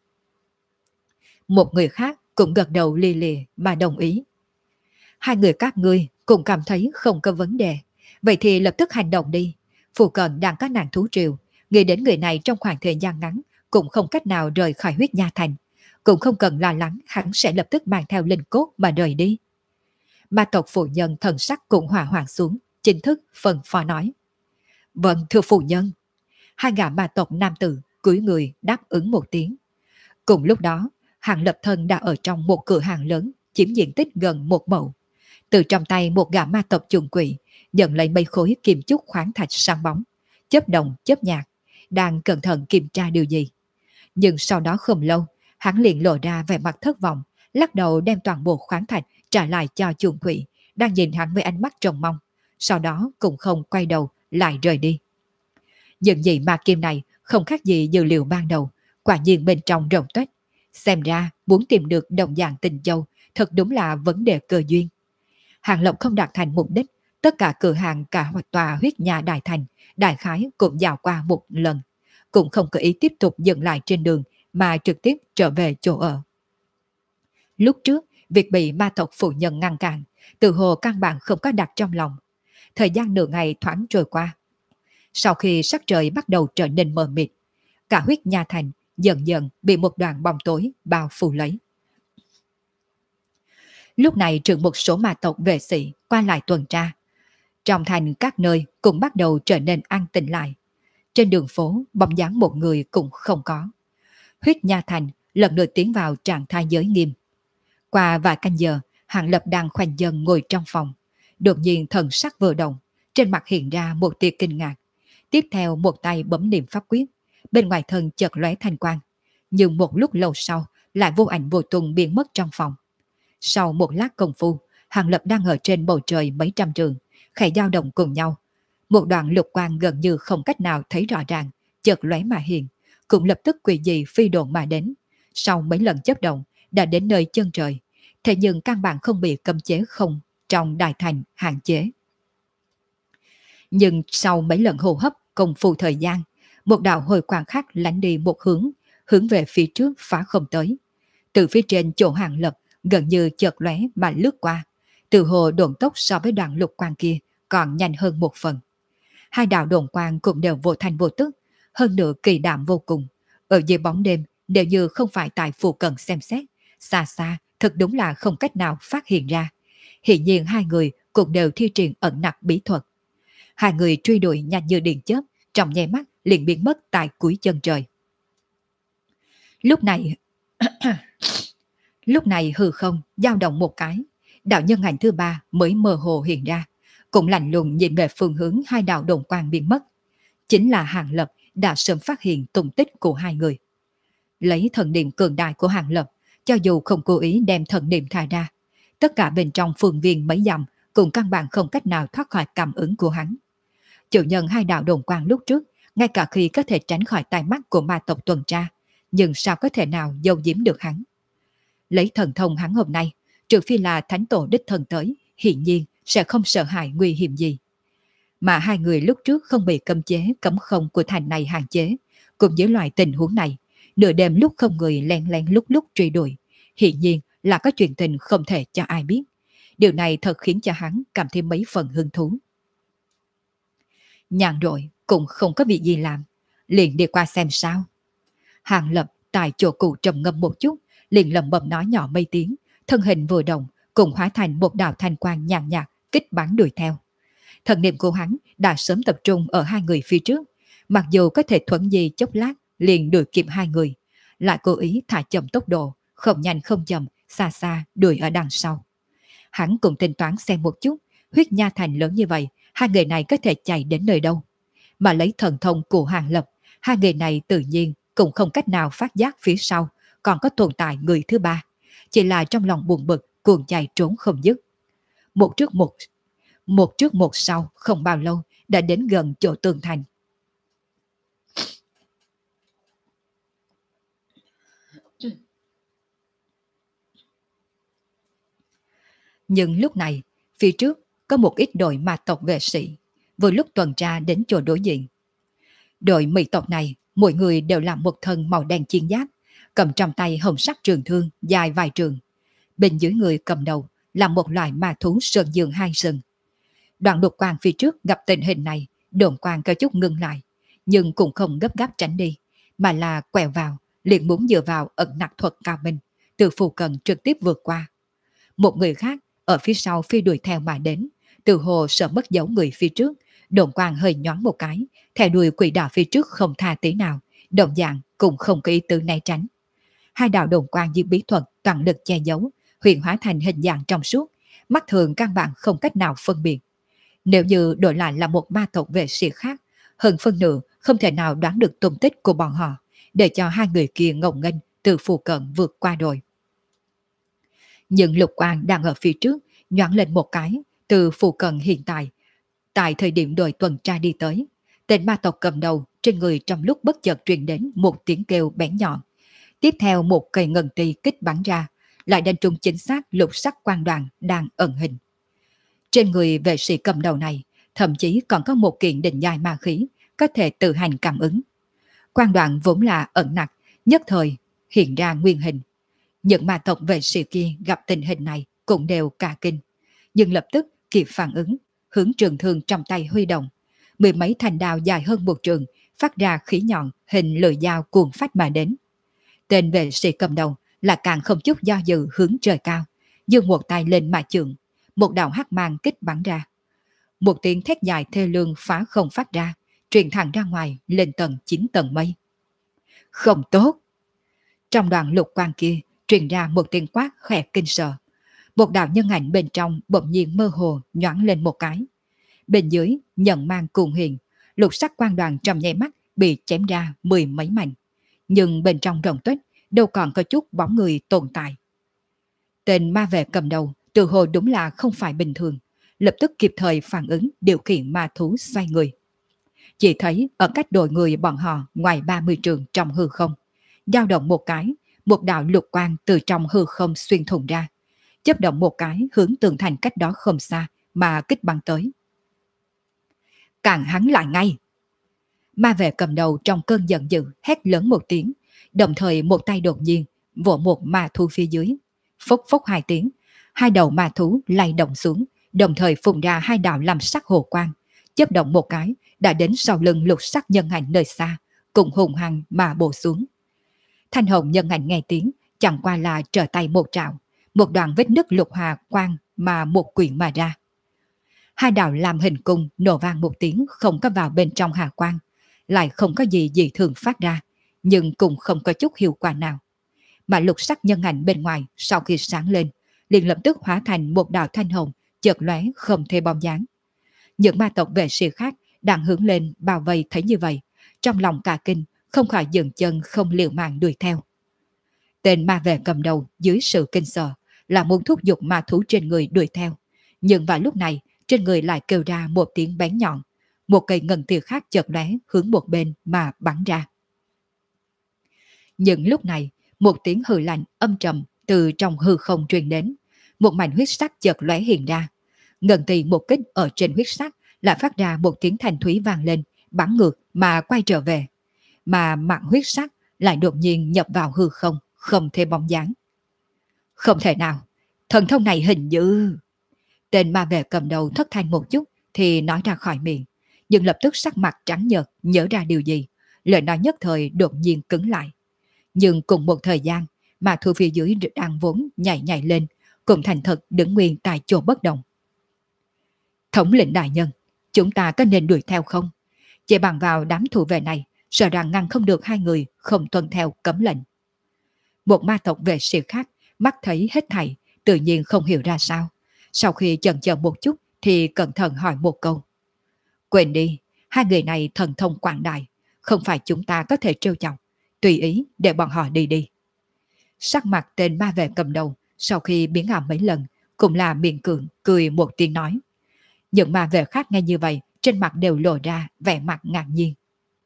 Speaker 1: Một người khác cũng gật đầu lì lì mà đồng ý. Hai người các ngươi cũng cảm thấy không có vấn đề, vậy thì lập tức hành động đi. Phụ cận đang có nàng thú triều, nghĩ đến người này trong khoảng thời gian ngắn cũng không cách nào rời khỏi huyết nha thành, cũng không cần lo lắng hắn sẽ lập tức mang theo linh cốt mà rời đi. Ma tộc phụ nhân thần sắc cũng hòa hoãn xuống, chính thức phân phó nói. Vâng thưa phụ nhân. Hai gã ma tộc nam tử cúi người đáp ứng một tiếng. Cùng lúc đó, Hàng Lập Thân đã ở trong một cửa hàng lớn chiếm diện tích gần 1 mẫu. Từ trong tay một gã ma tộc trùng quỷ nhận lấy mấy khối kim chúc khoáng thạch sáng bóng, chớp đồng chớp nhạc, đang cẩn thận kiểm tra điều gì. Nhưng sau đó không lâu, hắn liền lộ ra vẻ mặt thất vọng, lắc đầu đem toàn bộ khoáng thạch trả lại cho trùng quỷ, đang nhìn hắn với ánh mắt trông mong, sau đó cũng không quay đầu lại rời đi. Những gì ma kim này không khác gì dữ liệu ban đầu, quả nhiên bên trong rộng tuếch. Xem ra muốn tìm được đồng dạng tình châu thật đúng là vấn đề cơ duyên. Hàng Lập không đạt thành mục đích, tất cả cửa hàng cả tòa huyết nhà đại thành, đại khái cũng dạo qua một lần, cũng không có ý tiếp tục dừng lại trên đường mà trực tiếp trở về chỗ ở. Lúc trước, việc bị ma tộc phụ nhân ngăn cản, từ hồ căn bản không có đặt trong lòng. Thời gian nửa ngày thoáng trôi qua. Sau khi sắc trời bắt đầu trở nên mờ mịt, cả huyết nha thành dần dần bị một đoàn bóng tối bao phủ lấy. Lúc này trừ một số ma tộc vệ sĩ qua lại tuần tra, trong thành các nơi cũng bắt đầu trở nên an tĩnh lại. Trên đường phố, bóng dáng một người cũng không có. Huyết Nha Thành lần lượt tiến vào trạng thái giới nghiêm. Qua vài canh giờ, Hàng Lập đang khoanh chân ngồi trong phòng. Đột nhiên thần sắc vừa động, trên mặt hiện ra một tia kinh ngạc. Tiếp theo một tay bấm niệm pháp quyết, bên ngoài thân chợt lóe thanh quang. Nhưng một lúc lâu sau, lại vô ảnh vô tung biến mất trong phòng. Sau một lát công phu, Hàng Lập đang ở trên bầu trời mấy trăm trường, khẽ dao động cùng nhau. Một đoạn lục quang gần như không cách nào thấy rõ ràng, chợt lóe mà hiện, cũng lập tức quỷ dị phi độn mà đến. Sau mấy lần chấp động, đã đến nơi chân trời, thế nhưng căn bản không bị cấm chế không trong đại thành hạn chế. Nhưng sau mấy lần hô hấp công phu thời gian, một đạo hồi quang khác lánh đi một hướng, hướng về phía trước phá không tới. Từ phía trên chỗ Hàng Lập gần như chợt lóe mà lướt qua, từ hồ độn tốc so với đoạn lục quang kia còn nhanh hơn một phần. Hai đạo độn quang cũng đều vô thành vô tức, hơn nữa kỳ đạm vô cùng. Ở dưới bóng đêm, đều như không phải tại phụ cận xem xét, xa xa thật đúng là không cách nào phát hiện ra. Hiện nhiên hai người cũng đều thi triển ẩn nặc bí thuật. Hai người truy đuổi nhanh như điện chớp, trong nháy mắt liền biến mất tại cuối chân trời. Lúc này lúc này hư không dao động một cái, đạo nhân ảnh thứ ba mới mơ hồ hiện ra, cũng lạnh lùng nhìn về phương hướng hai đạo đồn quang biến mất. Chính là Hàng Lập đã sớm phát hiện tung tích của hai người. Lấy thần niệm cường đại của Hàng Lập, cho dù không cố ý đem thần niệm thả ra, tất cả bên trong phương viên mấy dặm cũng căn bản không cách nào thoát khỏi cảm ứng của hắn. Chủ nhân hai đạo đồn quang lúc trước, ngay cả khi có thể tránh khỏi tai mắt của ma tộc tuần tra, nhưng sao có thể nào giấu giếm được hắn? Lấy thần thông hắn hôm nay, trừ phi là thánh tổ đích thân tới, hiển nhiên sẽ không sợ hãi nguy hiểm gì. Mà hai người lúc trước không bị cấm chế cấm không của thành này hạn chế, cùng với loại tình huống này, nửa đêm lúc không người len len lúc lúc truy đuổi, hiển nhiên là có chuyện tình không thể cho ai biết. Điều này thật khiến cho hắn cảm thêm mấy phần hứng thú. Nhàn rỗi cũng không có việc gì làm, liền đi qua xem sao. Hàng Lập tại chỗ cụ trầm ngâm một chút, liền lẩm bẩm nói nhỏ mấy tiếng, thân hình vừa động cùng hóa thành một đạo thanh quang nhàn nhạt kích bắn đuổi theo. Thần niệm của hắn đã sớm tập trung ở hai người phía trước, mặc dù có thể thuận di chốc lát liền đuổi kịp hai người, lại cố ý thả chậm tốc độ, không nhanh không chậm, xa xa đuổi ở đằng sau. Hắn cũng tính toán xem một chút, huyết nha thành lớn như vậy, hai người này có thể chạy đến nơi đâu. Mà lấy thần thông của Hàng Lập, hai người này tự nhiên cũng không cách nào phát giác phía sau còn có tồn tại người thứ ba, chỉ là trong lòng buồn bực cuồng chạy trốn không dứt. Một trước một sau không bao lâu đã đến gần chỗ tường thành. Nhưng lúc này, phía trước có một ít đội ma tộc vệ sĩ, vừa lúc tuần tra đến chỗ đối diện. Đội mỹ tộc này, mỗi người đều là một thân màu đen chiến giáp, cầm trong tay hồng sắc trường thương dài vài trường. Bên dưới người cầm đầu là một loại ma thú sơn dương hai sừng. Đoạn đột quang phía trước gặp tình hình này, đồn quang có chút ngưng lại, nhưng cũng không gấp gáp tránh đi, mà là quẹo vào, liền muốn dựa vào ẩn nặc thuật cao minh, từ phù cận trực tiếp vượt qua. Một người khác ở phía sau phi đuổi theo mà đến, từ hồ sợ mất dấu người phía trước, đồn quang hơi nhoáng một cái, theo đuôi quỷ đạo phía trước không tha tí nào, đồng dạng cũng không có ý tứ né tránh. Hai đạo đồn quang dưới bí thuật toàn lực che giấu, huyền hóa thành hình dạng trong suốt, mắt thường căn bản không cách nào phân biệt. Nếu như đổi lại là một ma tộc vệ sĩ khác, hơn phân nửa không thể nào đoán được tung tích của bọn họ, để cho hai người kia ngông nghênh từ phù cận vượt qua đồi. Nhưng lục quang đang ở phía trước, nhoáng lên một cái, từ phù cận hiện tại thời điểm đội tuần tra đi tới, tên ma tộc cầm đầu trên người trong lúc bất chợt truyền đến một tiếng kêu bén nhọn. Tiếp theo một cây ngân ti kích bắn ra, lại đánh trúng chính xác lục sắc quang đoàn đang ẩn hình. Trên người vệ sĩ cầm đầu này, thậm chí còn có một kiện định giai ma khí, có thể tự hành cảm ứng. Quang đoàn vốn là ẩn nặc, nhất thời hiện ra nguyên hình. Những ma tộc vệ sĩ kia gặp tình hình này cũng đều cả kinh, nhưng lập tức kịp phản ứng, hướng trường thương trong tay huy động. mười mấy thanh đao dài hơn một trường, phát ra khí nhọn hình lưỡi dao cuồng phách mà đến. Tên vệ sĩ cầm đầu là càng không chút do dự hướng trời cao, giơ một tay lên mà chưởng, một đạo hắc mang kích bắn ra. Một tiếng thét dài thê lương phá không phát ra, truyền thẳng ra ngoài lên tầng 9 tầng mây. Không tốt! Trong đoàn lục quang kia truyền ra một tiếng quát khẽ kinh sợ. Một đạo nhân ảnh bên trong bỗng nhiên mơ hồ nhoáng lên một cái. Bên dưới nhận mang cuồng hiện, lục sắc quang đoàn trong nháy mắt bị chém ra mười mấy mảnh. Nhưng bên trong rồng tuyết đâu còn có chút bóng người tồn tại. Tên ma vệ cầm đầu tự hồ đúng là không phải bình thường, lập tức kịp thời phản ứng điều khiển ma thú xoay người. Chỉ thấy ở cách đội người bọn họ ngoài 30 trường trong hư không, dao động một cái, một đạo lục quang từ trong hư không xuyên thủng ra, chớp động một cái hướng tường thành cách đó không xa mà kích bắn tới. Cản hắn lại ngay! Ma vệ cầm đầu trong cơn giận dữ hét lớn một tiếng, đồng thời một tay đột nhiên vỗ một ma thú phía dưới. Phốc phốc hai tiếng, hai đầu ma thú lay động xuống, đồng thời phun ra hai đạo làm sắc hồ quang, chớp động một cái đã đến sau lưng lục sắc nhân ảnh nơi xa, cùng hùng hăng mà bổ xuống. Thanh hồng nhân ảnh nghe tiếng, chẳng qua là trở tay một trạo, một đoạn vết nứt lục hà quang mà một quyển mà ra. Hai đạo làm hình cung nổ vang một tiếng không có vào bên trong hà quang, lại không có gì dị thường phát ra, nhưng cũng không có chút hiệu quả nào. Mà lục sắc nhân ảnh bên ngoài sau khi sáng lên, liền lập tức hóa thành một đạo thanh hồng, chợt lóe không thể bóng dáng. Những ma tộc vệ sĩ khác đang hướng lên bao vây thấy như vậy, trong lòng cả kinh, không khỏi dừng chân không liều mạng đuổi theo. Tên ma vệ cầm đầu dưới sự kinh sợ là muốn thúc giục ma thú trên người đuổi theo, nhưng vào lúc này trên người lại kêu ra một tiếng bén nhọn, một cây ngân tia khác chợt lóe hướng một bên mà bắn ra. Nhưng lúc này một tiếng hừ lạnh âm trầm từ trong hư không truyền đến, một mảnh huyết sắc chợt lóe hiện ra. Ngân tì một kích ở trên huyết sắc lại phát ra một tiếng thanh thúy vang lên, bắn ngược mà quay trở về, mà mạng huyết sắc lại đột nhiên nhập vào hư không, không thể bóng dáng. Không thể nào, thần thông này hình như... Tên ma vệ cầm đầu thất thanh một chút thì nói ra khỏi miệng, nhưng lập tức sắc mặt trắng nhợt, nhớ ra điều gì, lời nói nhất thời đột nhiên cứng lại. Nhưng cùng một thời gian, mà thu phía dưới đang vốn nhảy nhảy lên, cũng thành thật đứng nguyên tại chỗ bất động. Thống lĩnh đại nhân, chúng ta có nên đuổi theo không? Chỉ bằng vào đám thủ vệ này, sợ rằng ngăn không được hai người không tuân theo cấm lệnh. Một ma tộc vệ sĩ khác mắt thấy hết thảy, tự nhiên không hiểu ra sao. Sau khi chần chờ một chút thì cẩn thận hỏi một câu. Quên đi, hai người này thần thông quảng đại, không phải chúng ta có thể trêu chọc, tùy ý để bọn họ đi đi. Sắc mặt tên ma vệ cầm đầu sau khi biến ảo mấy lần cũng là miệng cưỡng cười một tiếng nói. Những ma vệ khác nghe như vậy trên mặt đều lộ ra vẻ mặt ngạc nhiên.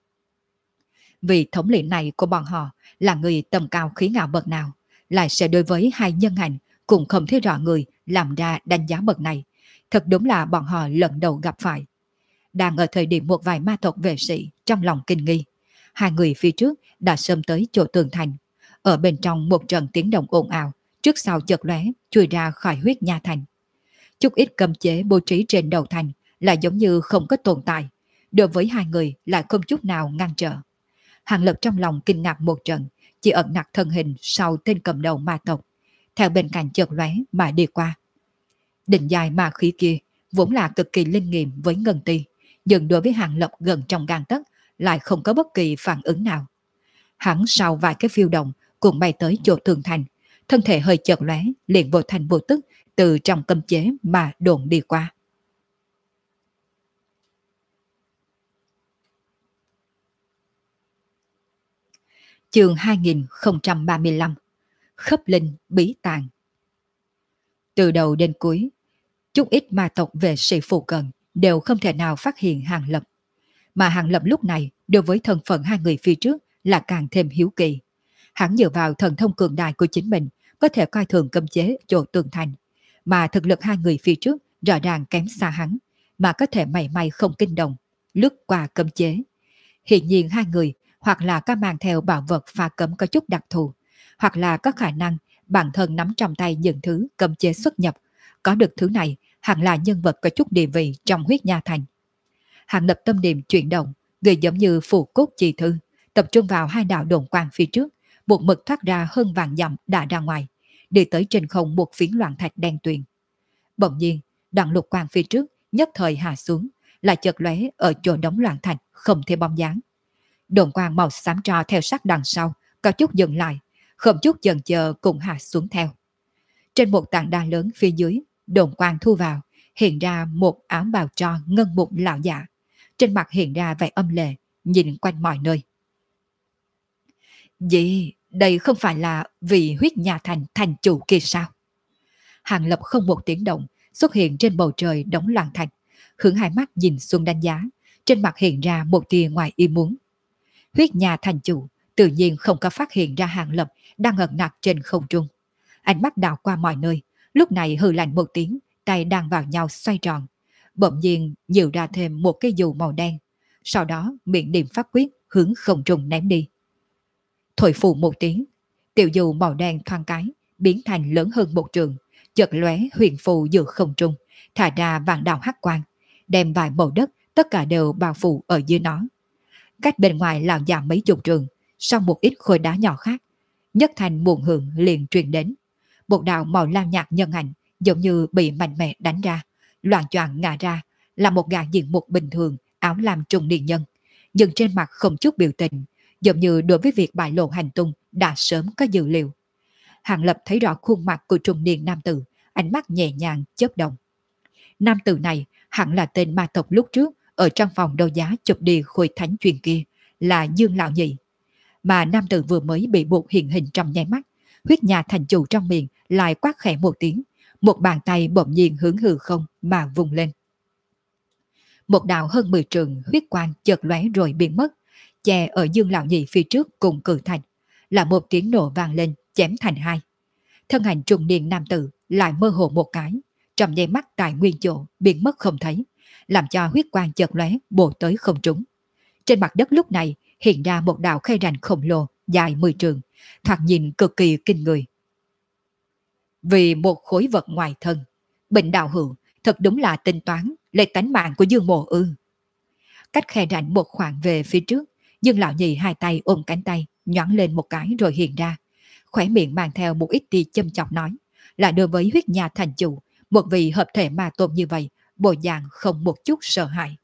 Speaker 1: Vì thống lĩnh này của bọn họ là người tầm cao khí ngạo bậc nào, lại sẽ đối với hai nhân hành cũng không thấy rõ người làm ra đánh giá bậc này. Thật đúng là bọn họ lần đầu gặp phải. Đang ở thời điểm một vài ma tộc vệ sĩ trong lòng kinh nghi, hai người phía trước đã sớm tới chỗ tường thành. Ở bên trong một trận tiếng động ồn ào, trước sau chợt lóe chui ra khỏi huyết nha thành. Chút ít cấm chế bố trí trên đầu thành là giống như không có tồn tại, đối với hai người lại không chút nào ngăn trở. Hàng Lập trong lòng kinh ngạc một trận, chỉ ẩn nặc thân hình sau tên cầm đầu ma tộc, theo bên cạnh chợt lóe mà đi qua. Định dài ma khí kia vốn là cực kỳ linh nghiệm với ngân ti, nhưng đối với Hàng Lập gần trong gang tấc lại không có bất kỳ phản ứng nào. Hắn sau vài cái phiêu động cùng bay tới chỗ tường thành, thân thể hơi chợt lóe liền vô thành vô tức từ trong cấm chế mà đồn đi qua. Chương 2035 Khấp linh bí tàng. Từ đầu đến cuối, chút ít ma tộc về sĩ phụ cận đều không thể nào phát hiện Hàng Lập. Mà Hàng Lập lúc này đối với thân phận hai người phía trước là càng thêm hiếu kỳ. Hắn dựa vào thần thông cường đại của chính mình có thể coi thường cấm chế chỗ tường thành, mà thực lực hai người phía trước rõ ràng kém xa hắn, mà có thể mảy may không kinh động, lướt qua cấm chế. Hiện nhiên hai người hoặc là có mang theo bảo vật phá cấm có chút đặc thù, hoặc là có khả năng bản thân nắm trong tay những thứ cấm chế xuất nhập, có được thứ này hẳn là nhân vật có chút địa vị trong huyết nha thành. Hàng Lập tâm niệm chuyển động, người giống như phù cốt chi thư, tập trung vào hai đạo đồn quang phía trước, một mực thoát ra hơn vàng dặm đã ra ngoài, đi tới trên không một phiến loạn thạch đen tuyền. Bỗng nhiên, đoạn lục quang phía trước nhất thời hạ xuống, lại chợt lóe ở chỗ đống loạn thạch không thể bóng dáng. Đồn quang màu xám tro theo sát đằng sau, có chút dừng lại, không chút chần chờ cũng hạ xuống theo. Trên một tảng đá lớn phía dưới, đồn quang thu vào, hiện ra một áo bào tro ngân mục lão giả. Trên mặt hiện ra vẻ âm lệ, nhìn quanh mọi nơi. Gì? Đây không phải là vị huyết nhà thành thành chủ kia sao? Hàng Lập không một tiếng động, xuất hiện trên bầu trời đống loạn thạch, hướng hai mắt nhìn xuống đánh giá, trên mặt hiện ra một tia ngoài ý muốn. Huyết nhà thành chủ tự nhiên không có phát hiện ra Hàng Lập đang ẩn nặc trên không trung. Ánh mắt đảo qua mọi nơi, lúc này hừ lạnh một tiếng, tay đang vào nhau xoay tròn. Bỗng nhiên nhiều ra thêm một cái dù màu đen, sau đó miệng niệm phát quyết hướng không trung ném đi. Thổi phù một tiếng, tiểu dù màu đen thoáng cái, biến thành lớn hơn một trường, chợt lóe huyền phù giữa không trung, thả ra vàng đạo hắc quang, đem vài màu đất tất cả đều bao phủ ở dưới nó. Cách bên ngoài lão già mấy chục trường, sau một ít khối đá nhỏ khác, nhất thành muộn hưởng liền truyền đến. Một đạo màu lam nhạt nhân ảnh giống như bị mạnh mẽ đánh ra, loạn choạng ngã ra, là một gã diện mục bình thường, áo lam trung niên nhân, nhưng trên mặt không chút biểu tình, giống như đối với việc bại lộ hành tung đã sớm có dự liệu. Hàng Lập thấy rõ khuôn mặt của trung niên nam tử, ánh mắt nhẹ nhàng chớp động. Nam tử này hẳn là tên ma tộc lúc trước ở trong phòng đấu giá chụp đi khôi thánh truyền kia, là Dương Lão Nhị. Mà nam tử vừa mới bị buộc hiện hình trong nháy mắt, huyết nhà thành chủ trong miệng lại quát khẽ một tiếng, một bàn tay bỗng nhiên hướng hư không mà vùng lên. Một đạo hơn 10 trường huyết quang chợt lóe rồi biến mất, che ở Dương Lão Nhị phía trước cùng cử thành, là một tiếng nổ vang lên chém thành hai. Thân ảnh trung niên nam tử lại mơ hồ một cái, trong nháy mắt tại nguyên chỗ biến mất không thấy, làm cho huyết quang chợt lóe bổ tới không trúng. Trên mặt đất lúc này hiện ra một đạo khe rãnh khổng lồ dài 10 trường, thoạt nhìn cực kỳ kinh người. Vì một khối vật ngoài thân, Bệnh đạo hữu thật đúng là tính toán lấy tánh mạng của Dương Mộ ư? Cách khe rãnh một khoảng về phía trước, Dương Lão Nhị hai tay ôm cánh tay, nhoáng lên một cái rồi hiện ra, khỏe miệng mang theo một ít tia châm chọc nói, là đối với huyết nhà thành chủ, một vị hợp thể ma tôn như vậy, bộ dạng không một chút sợ hãi.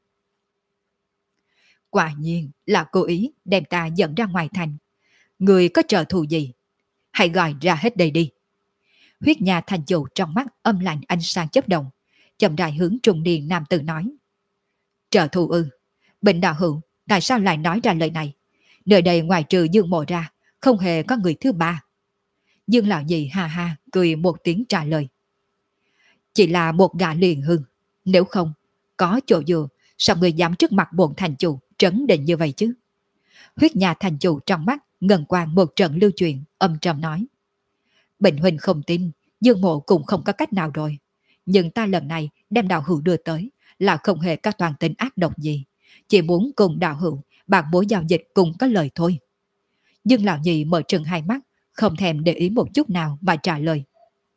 Speaker 1: Quả nhiên là cố ý đem ta dẫn ra ngoài thành. Người có trợ thù gì? Hãy gọi ra hết đây đi. Huyết nhà thành chủ trong mắt âm lạnh ánh sáng chớp động, chậm rãi hướng trung niên nam tử nói. Trợ thù ư? Bệnh đạo hữu, tại sao lại nói ra lời này? Nơi đây ngoài trừ Dương Mộ ra, không hề có người thứ ba. Dương Lão Nhị ha ha cười một tiếng trả lời. Chỉ là một gã liền hưng, nếu không có chỗ dựa, sao người dám trước mặt bổn thành chủ trấn định như vậy chứ? Huyết nhà thành chủ trong mắt ngần quang một trận lưu truyền, âm trầm nói. Bình huynh không tin, Dương Mộ cũng không có cách nào rồi. Nhưng ta lần này đem đạo hữu đưa tới là không hề có toàn tính ác độc gì, chỉ muốn cùng đạo hữu bạc mối giao dịch cùng có lời thôi. Dương Lão Nhị mở trừng hai mắt, không thèm để ý một chút nào mà trả lời.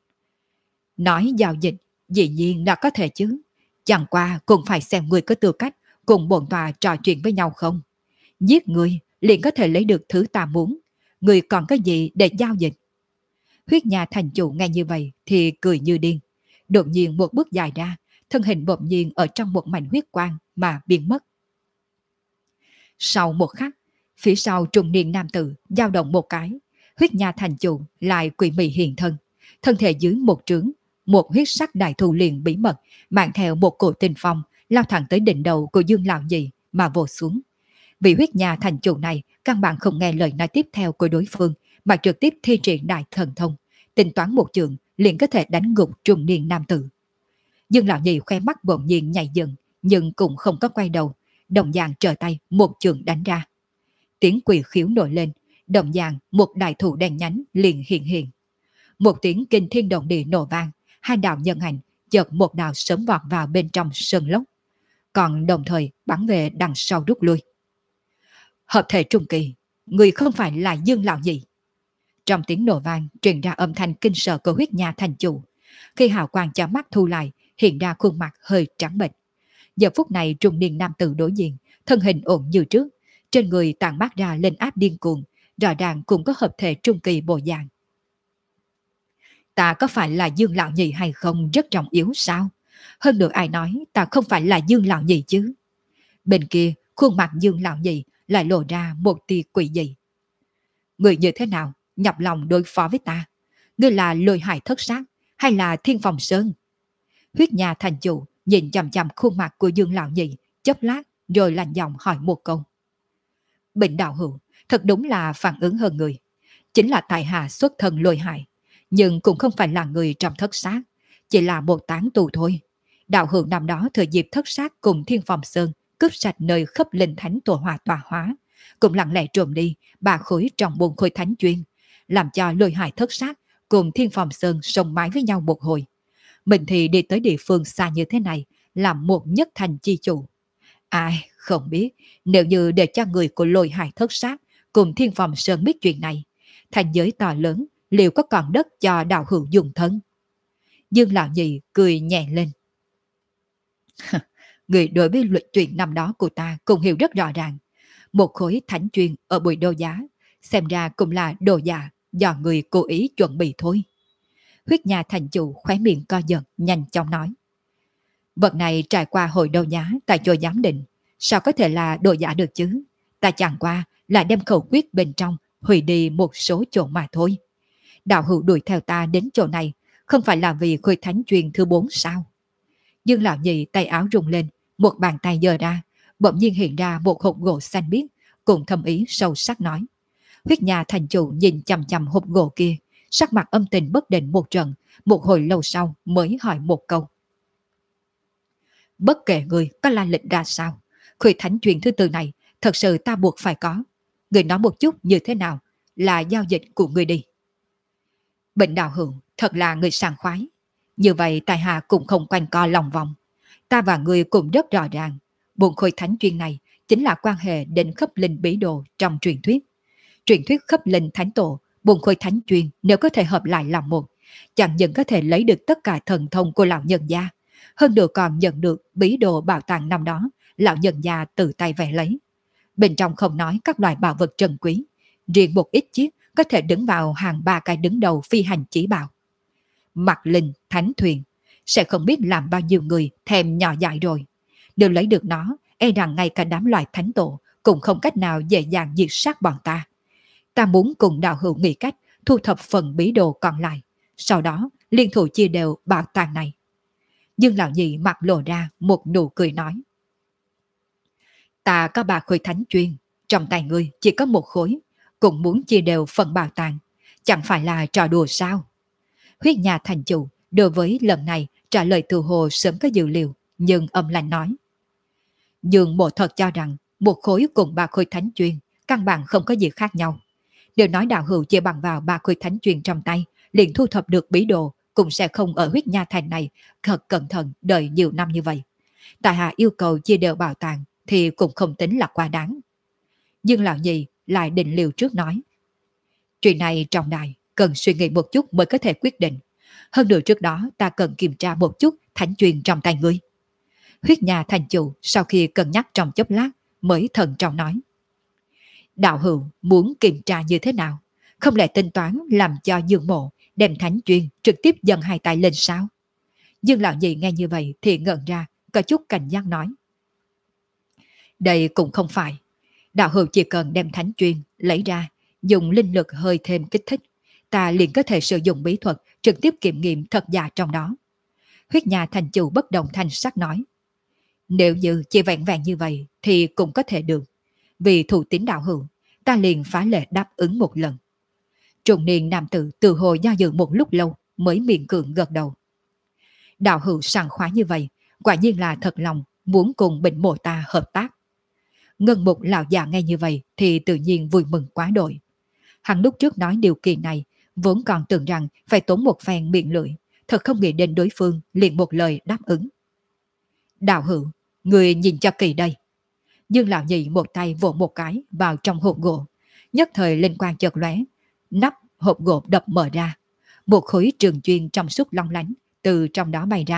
Speaker 1: Nói giao dịch, dĩ nhiên là có thể chứ. Chẳng qua cũng phải xem người có tư cách cùng bổn tòa trò chuyện với nhau không. Giết người liền có thể lấy được thứ ta muốn. Người còn có gì để giao dịch? Huyết nhà thành chủ nghe như vậy thì cười như điên. Đột nhiên một bước dài ra, thân hình bỗng nhiên ở trong một mảnh huyết quang mà biến mất. Sau một khắc, phía sau trung niên nam tử dao động một cái, huyết nhà thành chủ lại quỷ mị hiện thân, thân thể dưới một trướng, một huyết sắc đại thù liền bí mật mang theo một cổ tinh phong lao thẳng tới đỉnh đầu của Dương Lão Nhị mà vồ xuống. Vị huyết nhà thành chủ này căn bản không nghe lời nói tiếp theo của đối phương mà trực tiếp thi triển đại thần thông, tính toán một trường liền có thể đánh gục trung niên nam tử. Dương Lão Nhị khoe mắt bỗng nhiên nhảy dần, nhưng cũng không có quay đầu, đồng dạng trở tay một trường đánh ra. Tiếng quỷ khiếu nổi lên, đồng dạng một đại thủ đen nhánh liền hiện hiện. Một tiếng kinh thiên động địa nổ vang, hai đạo nhân ảnh chợt một đạo sớm vọt vào bên trong sơn lốc, còn đồng thời bắn về đằng sau rút lui. Hợp thể trung kỳ, người không phải là Dương Lão Nhị. Trong tiếng nổ vang truyền ra âm thanh kinh sợ của huyết nhà thành chủ. Khi hào quang chói mắt thu lại, hiện ra khuôn mặt hơi trắng bệch. Giờ phút này trung niên nam tử đối diện, thân hình ổn như trước, trên người tàn mát ra lên áp điên cuồng, rõ ràng cũng có hợp thể trung kỳ bộ dạng. Ta có phải là Dương Lão Nhị hay không rất trọng yếu sao? Hơn nữa ai nói ta không phải là Dương Lão Nhị chứ? Bên kia, khuôn mặt Dương Lão Nhị lại lộ ra một tia quỷ dị. Người như thế nào, nhọc lòng đối phó với ta? Ngươi là lôi hại thất sát, hay là thiên phòng sơn? Huyết nhà thành chủ nhìn chằm chằm khuôn mặt của Dương Lão Nhị, chốc lát rồi lạnh giọng hỏi một câu. Bệnh đạo hữu, thật đúng là phản ứng hơn người. Chính là tại hạ xuất thân lôi hại, nhưng cũng không phải là người trong thất sát, chỉ là một tán tù thôi. Đạo hữu năm đó thời dịp thất sát cùng Thiên Phòng Sơn cướp sạch nơi khắp linh thánh tổ hòa tòa hóa, cũng lặng lẽ trộm đi 3 khối trong 4 khối thánh chuyên, làm cho lôi hại thất sát cùng Thiên Phòng Sơn sông mái với nhau một hồi. Mình thì đi tới địa phương xa như thế này, làm một nhất thành chi chủ. Ai không biết, nếu như để cho người của lôi hại thất sát cùng Thiên Phòng Sơn biết chuyện này, thành giới to lớn liệu có còn đất cho đạo hữu dùng thân? Dương Lão Nhị cười nhẹ lên. Người đối với luật chuyện năm đó của ta cũng hiểu rất rõ ràng. Một khối thánh chuyên ở buổi đấu giá, xem ra cũng là đồ giả do người cố ý chuẩn bị thôi. Huyết nhà thành chủ khóe miệng co giật, nhanh chóng nói. Vật này trải qua hội đấu giá tại chỗ giám định, sao có thể là đồ giả được chứ? Ta chẳng qua là đem khẩu quyết bên trong hủy đi một số chỗ mà thôi. Đạo hữu đuổi theo ta đến chỗ này không phải là vì khối thánh truyền thứ 4 sao? Dương Lão Nhị tay áo rung lên, một bàn tay giơ ra, bỗng nhiên hiện ra một hộp gỗ xanh biếc, cùng thâm ý sâu sắc nói. Huyết nhà thành chủ nhìn chằm chằm hộp gỗ kia, sắc mặt âm tình bất định một trận, một hồi lâu sau mới hỏi một câu. Bất kể người có la lịch ra sao, khối thánh truyền thứ 4 này thật sự ta buộc phải có. Người nói một chút như thế nào là giao dịch của người đi. Bệnh đạo hữu thật là người sảng khoái. Như vậy tài hạ cũng không quanh co lòng vòng. Ta và người cũng rất rõ ràng. 4 khối thánh chuyên này chính là quan hệ đến khắp linh bí đồ trong truyền thuyết. Truyền thuyết khắp linh thánh tổ, 4 khối thánh chuyên nếu có thể hợp lại làm một, chẳng những có thể lấy được tất cả thần thông của lão nhân gia, hơn nữa còn nhận được bí đồ bảo tàng năm đó lão nhân gia tự tay vẽ lấy. Bên trong không nói các loại bảo vật trân quý, riêng một ít chiếc có thể đứng vào hàng 3 cái đứng đầu phi hành chỉ bảo. Mặt linh thánh thuyền sẽ không biết làm bao nhiêu người thèm nhỏ dại rồi. Nếu lấy được nó, e rằng ngay cả đám loài thánh tổ cũng không cách nào dễ dàng diệt sát bọn ta. Ta muốn cùng đạo hữu nghĩ cách thu thập phần bí đồ còn lại, sau đó liên thủ chia đều bảo tàng này. Dương Lão Nhị mặt lộ ra một nụ cười nói. Ta có 3 khối thánh chuyên, trong tay ngươi chỉ có 1 khối, cũng muốn chia đều phần bảo tàng, chẳng phải là trò đùa sao? Huyết nhà thành chủ đối với lần này trả lời từ hồ sớm có dự liệu, nhưng âm lạnh nói. Dương Mộ thật cho rằng 1 khối cùng 3 khối thánh chuyên căn bản không có gì khác nhau. Nếu nói đạo hữu chia bằng vào 3 khối thánh chuyên trong tay, liền thu thập được bí đồ, cũng sẽ không ở huyết nha thành này thật cẩn thận đợi nhiều năm như vậy. Tại hạ yêu cầu chia đều bảo tàng thì cũng không tính là quá đáng. Dương Lão Nhị lại định liều trước nói. Chuyện này trọng đại, cần suy nghĩ một chút mới có thể quyết định. Hơn nữa trước đó ta cần kiểm tra một chút thánh truyền trong tay ngươi. Huyết nhà thành chủ sau khi cân nhắc trong chốc lát mới thận trọng nói. Đạo hữu muốn kiểm tra như thế nào? Không lẽ tính toán làm cho Dương Mộ đem thánh truyền trực tiếp dâng 2 tay lên sao? Dương Lão Nhị nghe như vậy thì ngẩn ra, có chút cảnh giác nói. Đây cũng không phải. Đạo hữu chỉ cần đem thánh truyền lấy ra, dùng linh lực hơi thêm kích thích, ta liền có thể sử dụng bí thuật trực tiếp kiểm nghiệm thật giả trong đó. Huyết nhà thành chủ bất động thanh sắc nói. Nếu như chỉ vẹn vẹn như vậy thì cũng có thể được. Vì thủ tín đạo hữu, ta liền phá lệ đáp ứng một lần. Trung niên nam tử từ hồi do dự một lúc lâu mới miệng cưỡng gật đầu. Đạo hữu sảng khoái như vậy, quả nhiên là thật lòng muốn cùng bệnh mộ ta hợp tác. Ngân Mục lão già nghe như vậy thì tự nhiên vui mừng quá đội. Hắn lúc trước nói điều kiện này, vốn còn tưởng rằng phải tốn một phen miệng lưỡi, thật không nghĩ đến đối phương liền một lời đáp ứng. Đạo hữu, người nhìn cho kỳ đây. Dương Lão Nhị một tay vỗ một cái vào trong hộp gỗ, nhất thời linh quang chợt lóe, nắp hộp gỗ đập mở ra, một khối trường chuyên trong suốt long lánh từ trong đó bay ra,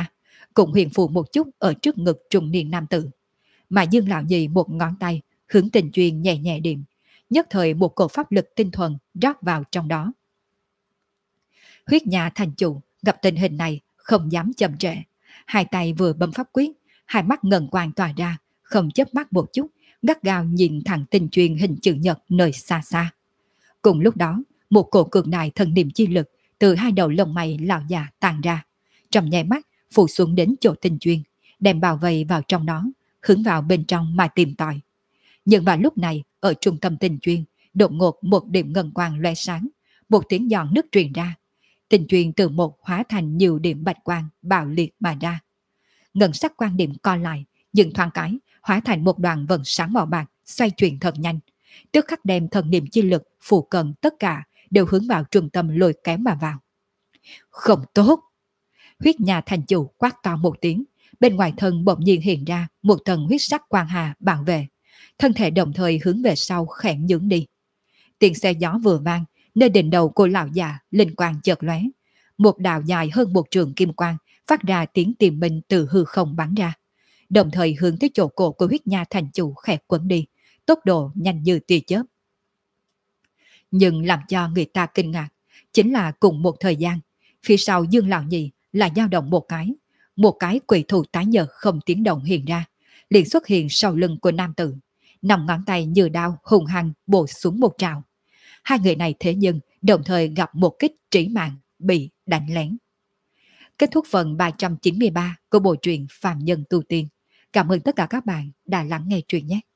Speaker 1: cũng huyền phù một chút ở trước ngực trung niên nam tử. Mà Dương lão nhị một ngón tay hướng Tình Chuyên nhẹ nhẹ điểm, nhất thời một cổ pháp lực tinh thuần rót vào trong đó. Huyết nhà thành chủ gặp tình hình này không dám chậm trễ, hai tay vừa bấm pháp quyết, hai mắt ngần quang tỏa ra, không chớp mắt một chút, gắt gao nhìn thẳng Tình Chuyên hình chữ nhật nơi xa xa. Cùng lúc đó, một cổ cường đại thần niệm chi lực từ hai đầu lông mày lão già tàn ra, trong nháy mắt phủ xuống đến chỗ Tình Chuyên, đem bao vây vào trong đó, hướng vào bên trong mà tìm tòi. Nhưng vào lúc này, ở trung tâm Tình Chuyên, đột ngột một điểm ngân quang lóe sáng, một tiếng giòn nứt truyền ra. Tình Chuyên từ một hóa thành nhiều điểm bạch quang bạo liệt mà ra. Ngân sắc quan điểm co lại, dừng thoáng cái, hóa thành một đoàn vần sáng màu bạc xoay chuyển thật nhanh, tức khắc đem thần niệm chi lực phụ cận tất cả đều hướng vào trung tâm lôi kéo mà vào. Không tốt! Huyết nhà thành chủ quát to một tiếng, bên ngoài thân bỗng nhiên hiện ra một tầng huyết sắc quang hà bảo vệ, thân thể đồng thời hướng về sau khẽn nhướng đi. Tiếng xe gió vừa vang, nơi đỉnh đầu của lão già linh quang chợt lóe, một đạo dài hơn một trường kim quang phát ra tiếng tìm minh từ hư không bắn ra, đồng thời hướng tới chỗ cổ của huyết nha thành chủ khẽ quấn đi, tốc độ nhanh như tia chớp. Nhưng làm cho người ta kinh ngạc chính là cùng một thời gian, phía sau Dương lão nhị là dao động một cái quỷ thủ tái nhợt không tiếng động hiện ra, liền xuất hiện sau lưng của nam tử, nòng ngón tay như đao hùng hăng bổ xuống một trào. Hai người này thế nhưng đồng thời gặp một kích trí mạng, bị đánh lén. Kết thúc phần 393 của bộ truyện Phàm Nhân Tu Tiên. Cảm ơn tất cả các bạn đã lắng nghe truyện nhé.